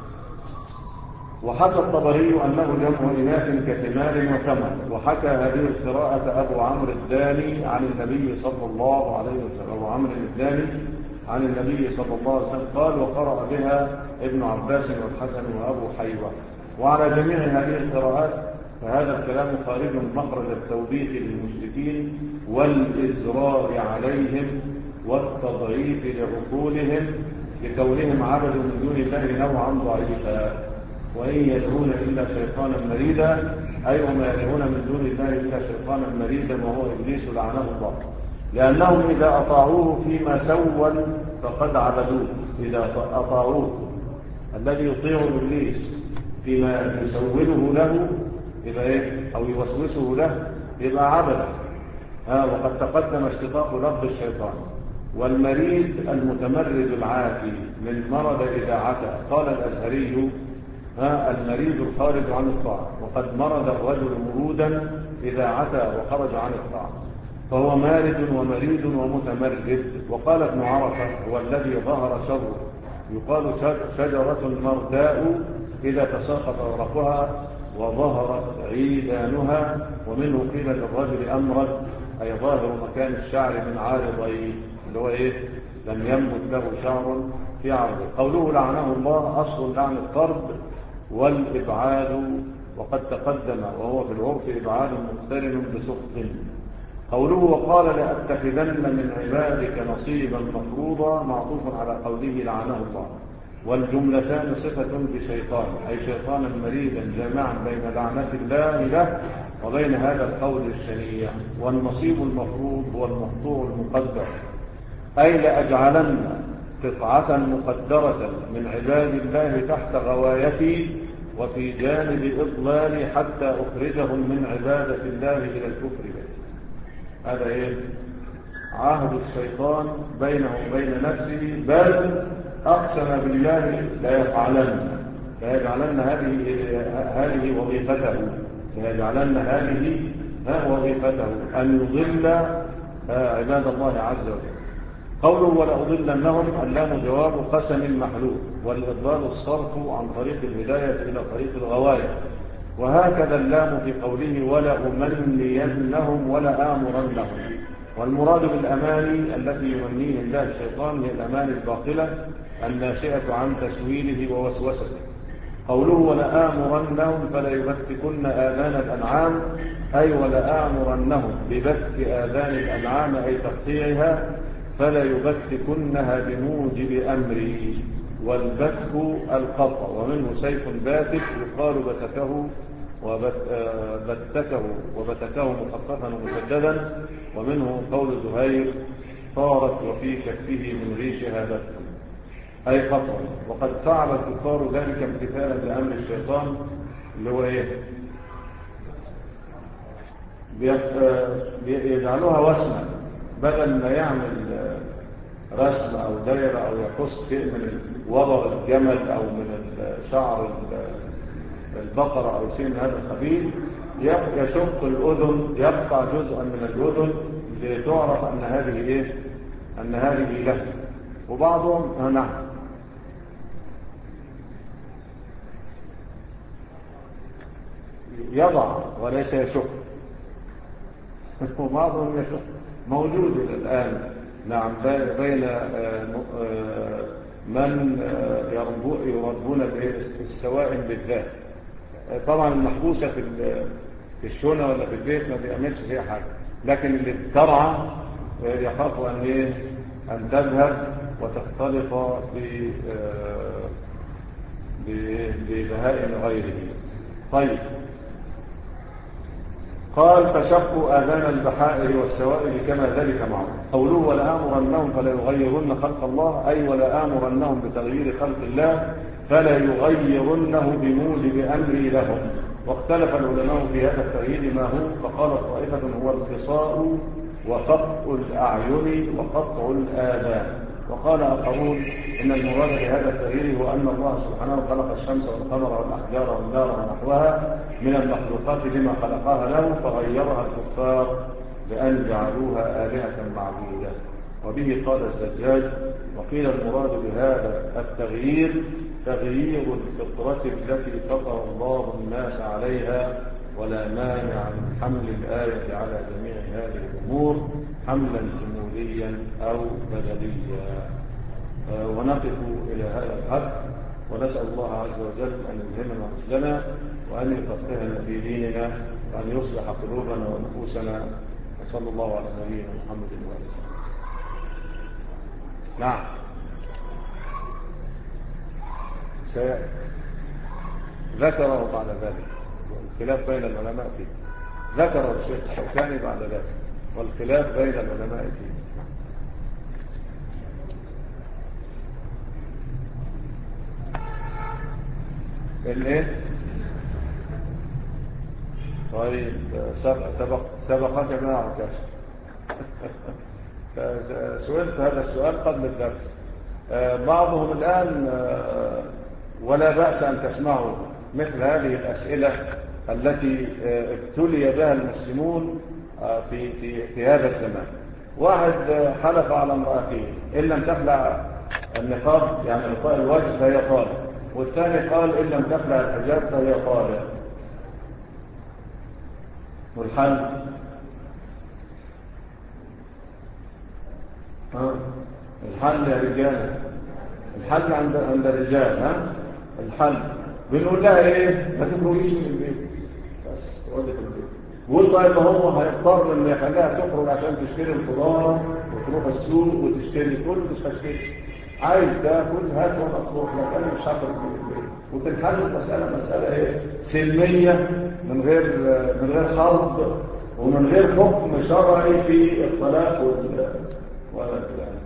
وحكى الطبري أنه جمع إناث كثمار وثمر. وحكى هذه القراءة أبو عمرو الداني عن النبي صلى الله عليه وسلم أبو عمرو الداني عن النبي صلى الله عليه وسلم قال وقرأ بها ابن عباس والحسن وأبو حيوة. وعلى جميع هذه القراءات فهذا الكلام خارج مخرج التوبيخ للمشركين والإزراء عليهم والتضعيف لعقولهم لكونهم عبدوا من دون الله نوعا ضعيفا. وإن يدعون إلا شيطانا مريدا أي وما يدعون من دون الله إلا شيطانا مريدا وهو إبليس لعنه الله لأنهم إذا أطاعوه فيما سول فقد عبدوه. إذا أطاعوه الذي يطيع إبليس فيما يسوله له يبقى إيه أو يوسوسه له يبقى عبد. ها وقد تقدم اشتقاق لفظ الشيطان. والمريد المتمرد العاتي من مرض إذا عتى. قال الأزهري ها المريد الخارج عن الطاعة وقد مرض الرجل مرودا إذا عتى وخرج عن الطاعة فهو مارد ومريد ومتمرد. وقال ابن عرفة هو الذي ظهر شره يقال شجرة مرداء إذا تساقط ورقها وظهرت عيدانها. ومنه قيل للرجل أمرد أي ظاهر مكان الشعر من عارضيه اللي هو إيه لم ينبت له شعر في عرضه. قوله لعنه الله أصل لعن الطرد والإبعاد وقد تقدم وهو في العرف إبعاد مقترن بسخط. قوله وقال لأتخذن من عبادك نصيبا مفروضا معطوف على قوله لعنه الله والجملتان صفة بشيطان، أي شيطانا مريدا جامعا بين لعنة الله له وبين هذا القول الشنيع. والنصيب المفروض هو المقطوع المقدر، أي لأجعلن قطعة مقدرة من عباد الله تحت غوايتي وفي جانب إضلالي حتى أخرجهم من عبادة الله إلى الكفر به. هذا إيه؟ عهد الشيطان بينه وبين نفسه، بل أقسم بالله لا يفعلن لا يجعلن هذه هذه وظيفته لا يجعلن هذه وظيفته أن يضل عباد الله عز وجل. قوله ولأضلنهم اللام جواب قسم محلول، والإضلال الصرف عن طريق الهداية إلى طريق الغواية. وهكذا اللام في قوله ولأمنينهم ولآمرنهم. والمراد بالأماني التي يمنيه الله الشيطان هي الأماني الباطلة الناشئة عن تسويله ووسوسته. قوله ولآمرنهم فلا يبتكن آذان الأنعام، أي ولآمرنهم ببث آذان الأنعام أي تقطيعها، فلا يبتكنها بموجب أمري. والبتك القطع، ومنه سيف باتك يقال بتكه وبتكه وبتكه مخففا ومشددا. ومنه قول زهير طارت وفي كفه من ريشها بتك أي قطع. وقد فعل الكفار ذلك امتثالا لأمر الشيطان اللي هو إيه؟ يجعلوها وسما، بدل ما يعمل رسم أو دائرة أو يقص شيء من وبر الجمل أو من شعر البقرة أو شيء من هذا القبيل، يشق الأذن، يقطع جزءا من الأذن لتعرف أن هذه إيه؟ أن هذه له. وبعضهم نعم يضع وليس يشق، وبعضهم يشق، موجود الآن نعم بين من يربون السوائم بالذات. طبعا المحبوسة في الشونة ولا في البيت ما بيعملش فيها حاجة، لكن اللي بترعى يخاف أن إيه؟ أن تذهب وتختلط ببهائم غيره. طيب، قال فشقوا آذان البحائر والسوائل كما ذلك معه. قوله ولآمرنهم فلا يغيرن خلق الله، أي ولآمرنهم بتغيير خلق الله فلا يغيرنه بموجب أمري لهم. واختلف العلماء في هذا التغيير ما هو، فقال طائفة هو القصاء وقطع الأعين وقطع الآذان، وقال آخرون إن المراد بهذا التغيير هو أن الله سبحانه خلق الشمس والقمر والأحجار والنار ونحوها من المخلوقات لما خلقها له، فغيرها الكفار بأن جعلوها آلهة معبودة. وبه قال الزجاج وقيل المراد بهذا التغيير تغيير الفطرة التي فطر الله الناس عليها، ولا مانع من حمل الآية على جميع هذه الأمور حملا شموليا أو بدليا. ونقف إلى هذا الحد، ونسأل الله عز وجل أن يلهمنا رشدنا وأن يفقهنا في ديننا وأن يصلح قلوبنا ونفوسنا. وصلى الله على نبينا محمد وآله وسلم. نعم ذكره بعد ذلك والخلاف بين العلماء فيه، ذكر الشيخ الشوكاني بعد ذلك والخلاف بين العلماء فيه. الايه؟ طيب سبق سبقك ما عكاش سئلت هذا السؤال قبل الدرس. بعضهم الآن ولا بأس أن تسمعوا مثل هذه الأسئلة التي ابتلي بها المسلمون في في في هذا الزمان. واحد حلف على امرأته إن لم تخلع النقاب يعني غطاء الوجه فهي طالق، والثاني قال إن لم تخلع الحجاب فهي طالق. والحل ها الحل يا رجال، الحل عند عند الرجال. ها الحل بنقول لها ايه؟ ما تخرجيش من البيت، بس تقعدي في البيت. والله ما هو هيضطر ان يخليها تخرج عشان تشتري الخضار وتروح السوق وتشتري كل مش هتشتري. عايز تاكل هات وانا اطلب لك، انا مش هاكل وتنحل المساله مساله ايه سلميه من غير من غير حرب ومن غير حكم شرعي في الطلاق وال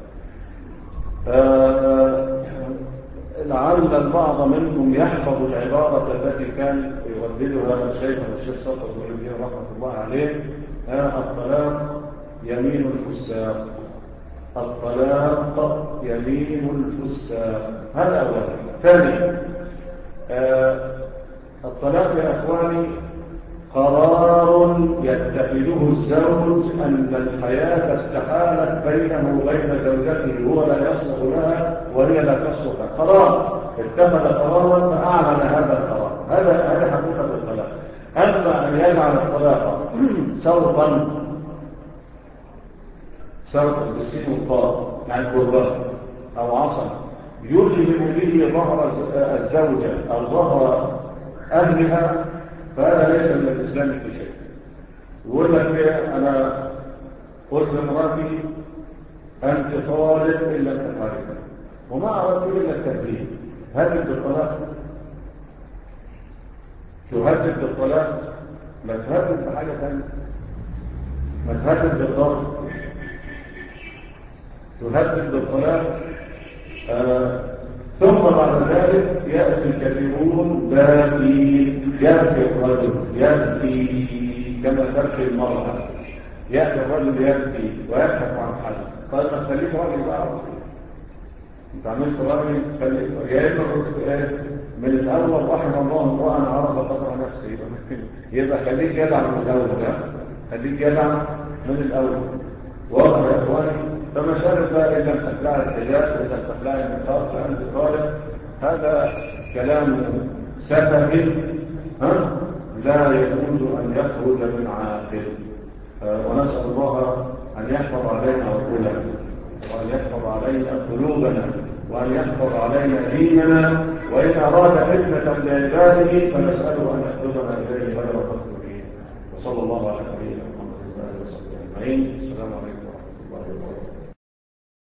آه لعل البعض منكم يحفظ العبارة التي كان يرددها شيخنا الشيخ صفر بن الدين رحمة الله عليه: آه الطلاق يمين الفساق، الطلاق يمين الفساق. هذا أولا. ثانيا آه الطلاق يا أخواني قرار يتخذه الزوج أن الحياة استحالت بينه وبين زوجته، هو لا يصلح لها وهي لا تصلح. قرار اتخذ قرارا فأعلن هذا القرار. هذا هذا حقيقة الطلاق. أما أن يجعل الطلاق سوقا سوقا بالسين والطاء يعني كربان أو عصا يلهم به ظهر الزوجة أو ظهر أهلها، فهذا ليس من الإسلام في شيء. يقول لك أنا قلت لمراتي أنت طالب إلا التفارق وما أردت إلا التهديد، هدد بالطلاق؟ تهدد بالطلاق؟ ما تهدد بحاجة ثانية، ما تهدد بالضرب، تهدد بالطلاق. آه ثم بعد ذلك يأتي الكثيرون باكي، يبكي الرجل يبكي كما تبكي المرأة، يأتي الرجل يبكي ويبحث عن حل. طيب ما تخليك راجل بقى، انت عملت راجل تخليك يا اما من الاول رحم الله امرأ عرف قدر نفسه، يبقى ممكن يبقى خليك جدع من الاول، خليك جدع من الاول. واضح يا اخواني؟ فمسألة بقى إذا تخلع الحجاب وإذا تخلع النقاب فأنت طالب، هذا كلام سفه ها لا يجوز أن يخرج من عاقل. ونسأل الله أن يحفظ علينا عقولنا وأن يحفظ علينا قلوبنا وأن يحفظ علينا ديننا، وإن أراد فتنة لعباده فنسأله أن يحفظنا إليه غير مفتونين. وصلى الله على نبينا محمد وعلى آله وصحبه أجمعين. السلام عليكم ورحمة الله وبركاته.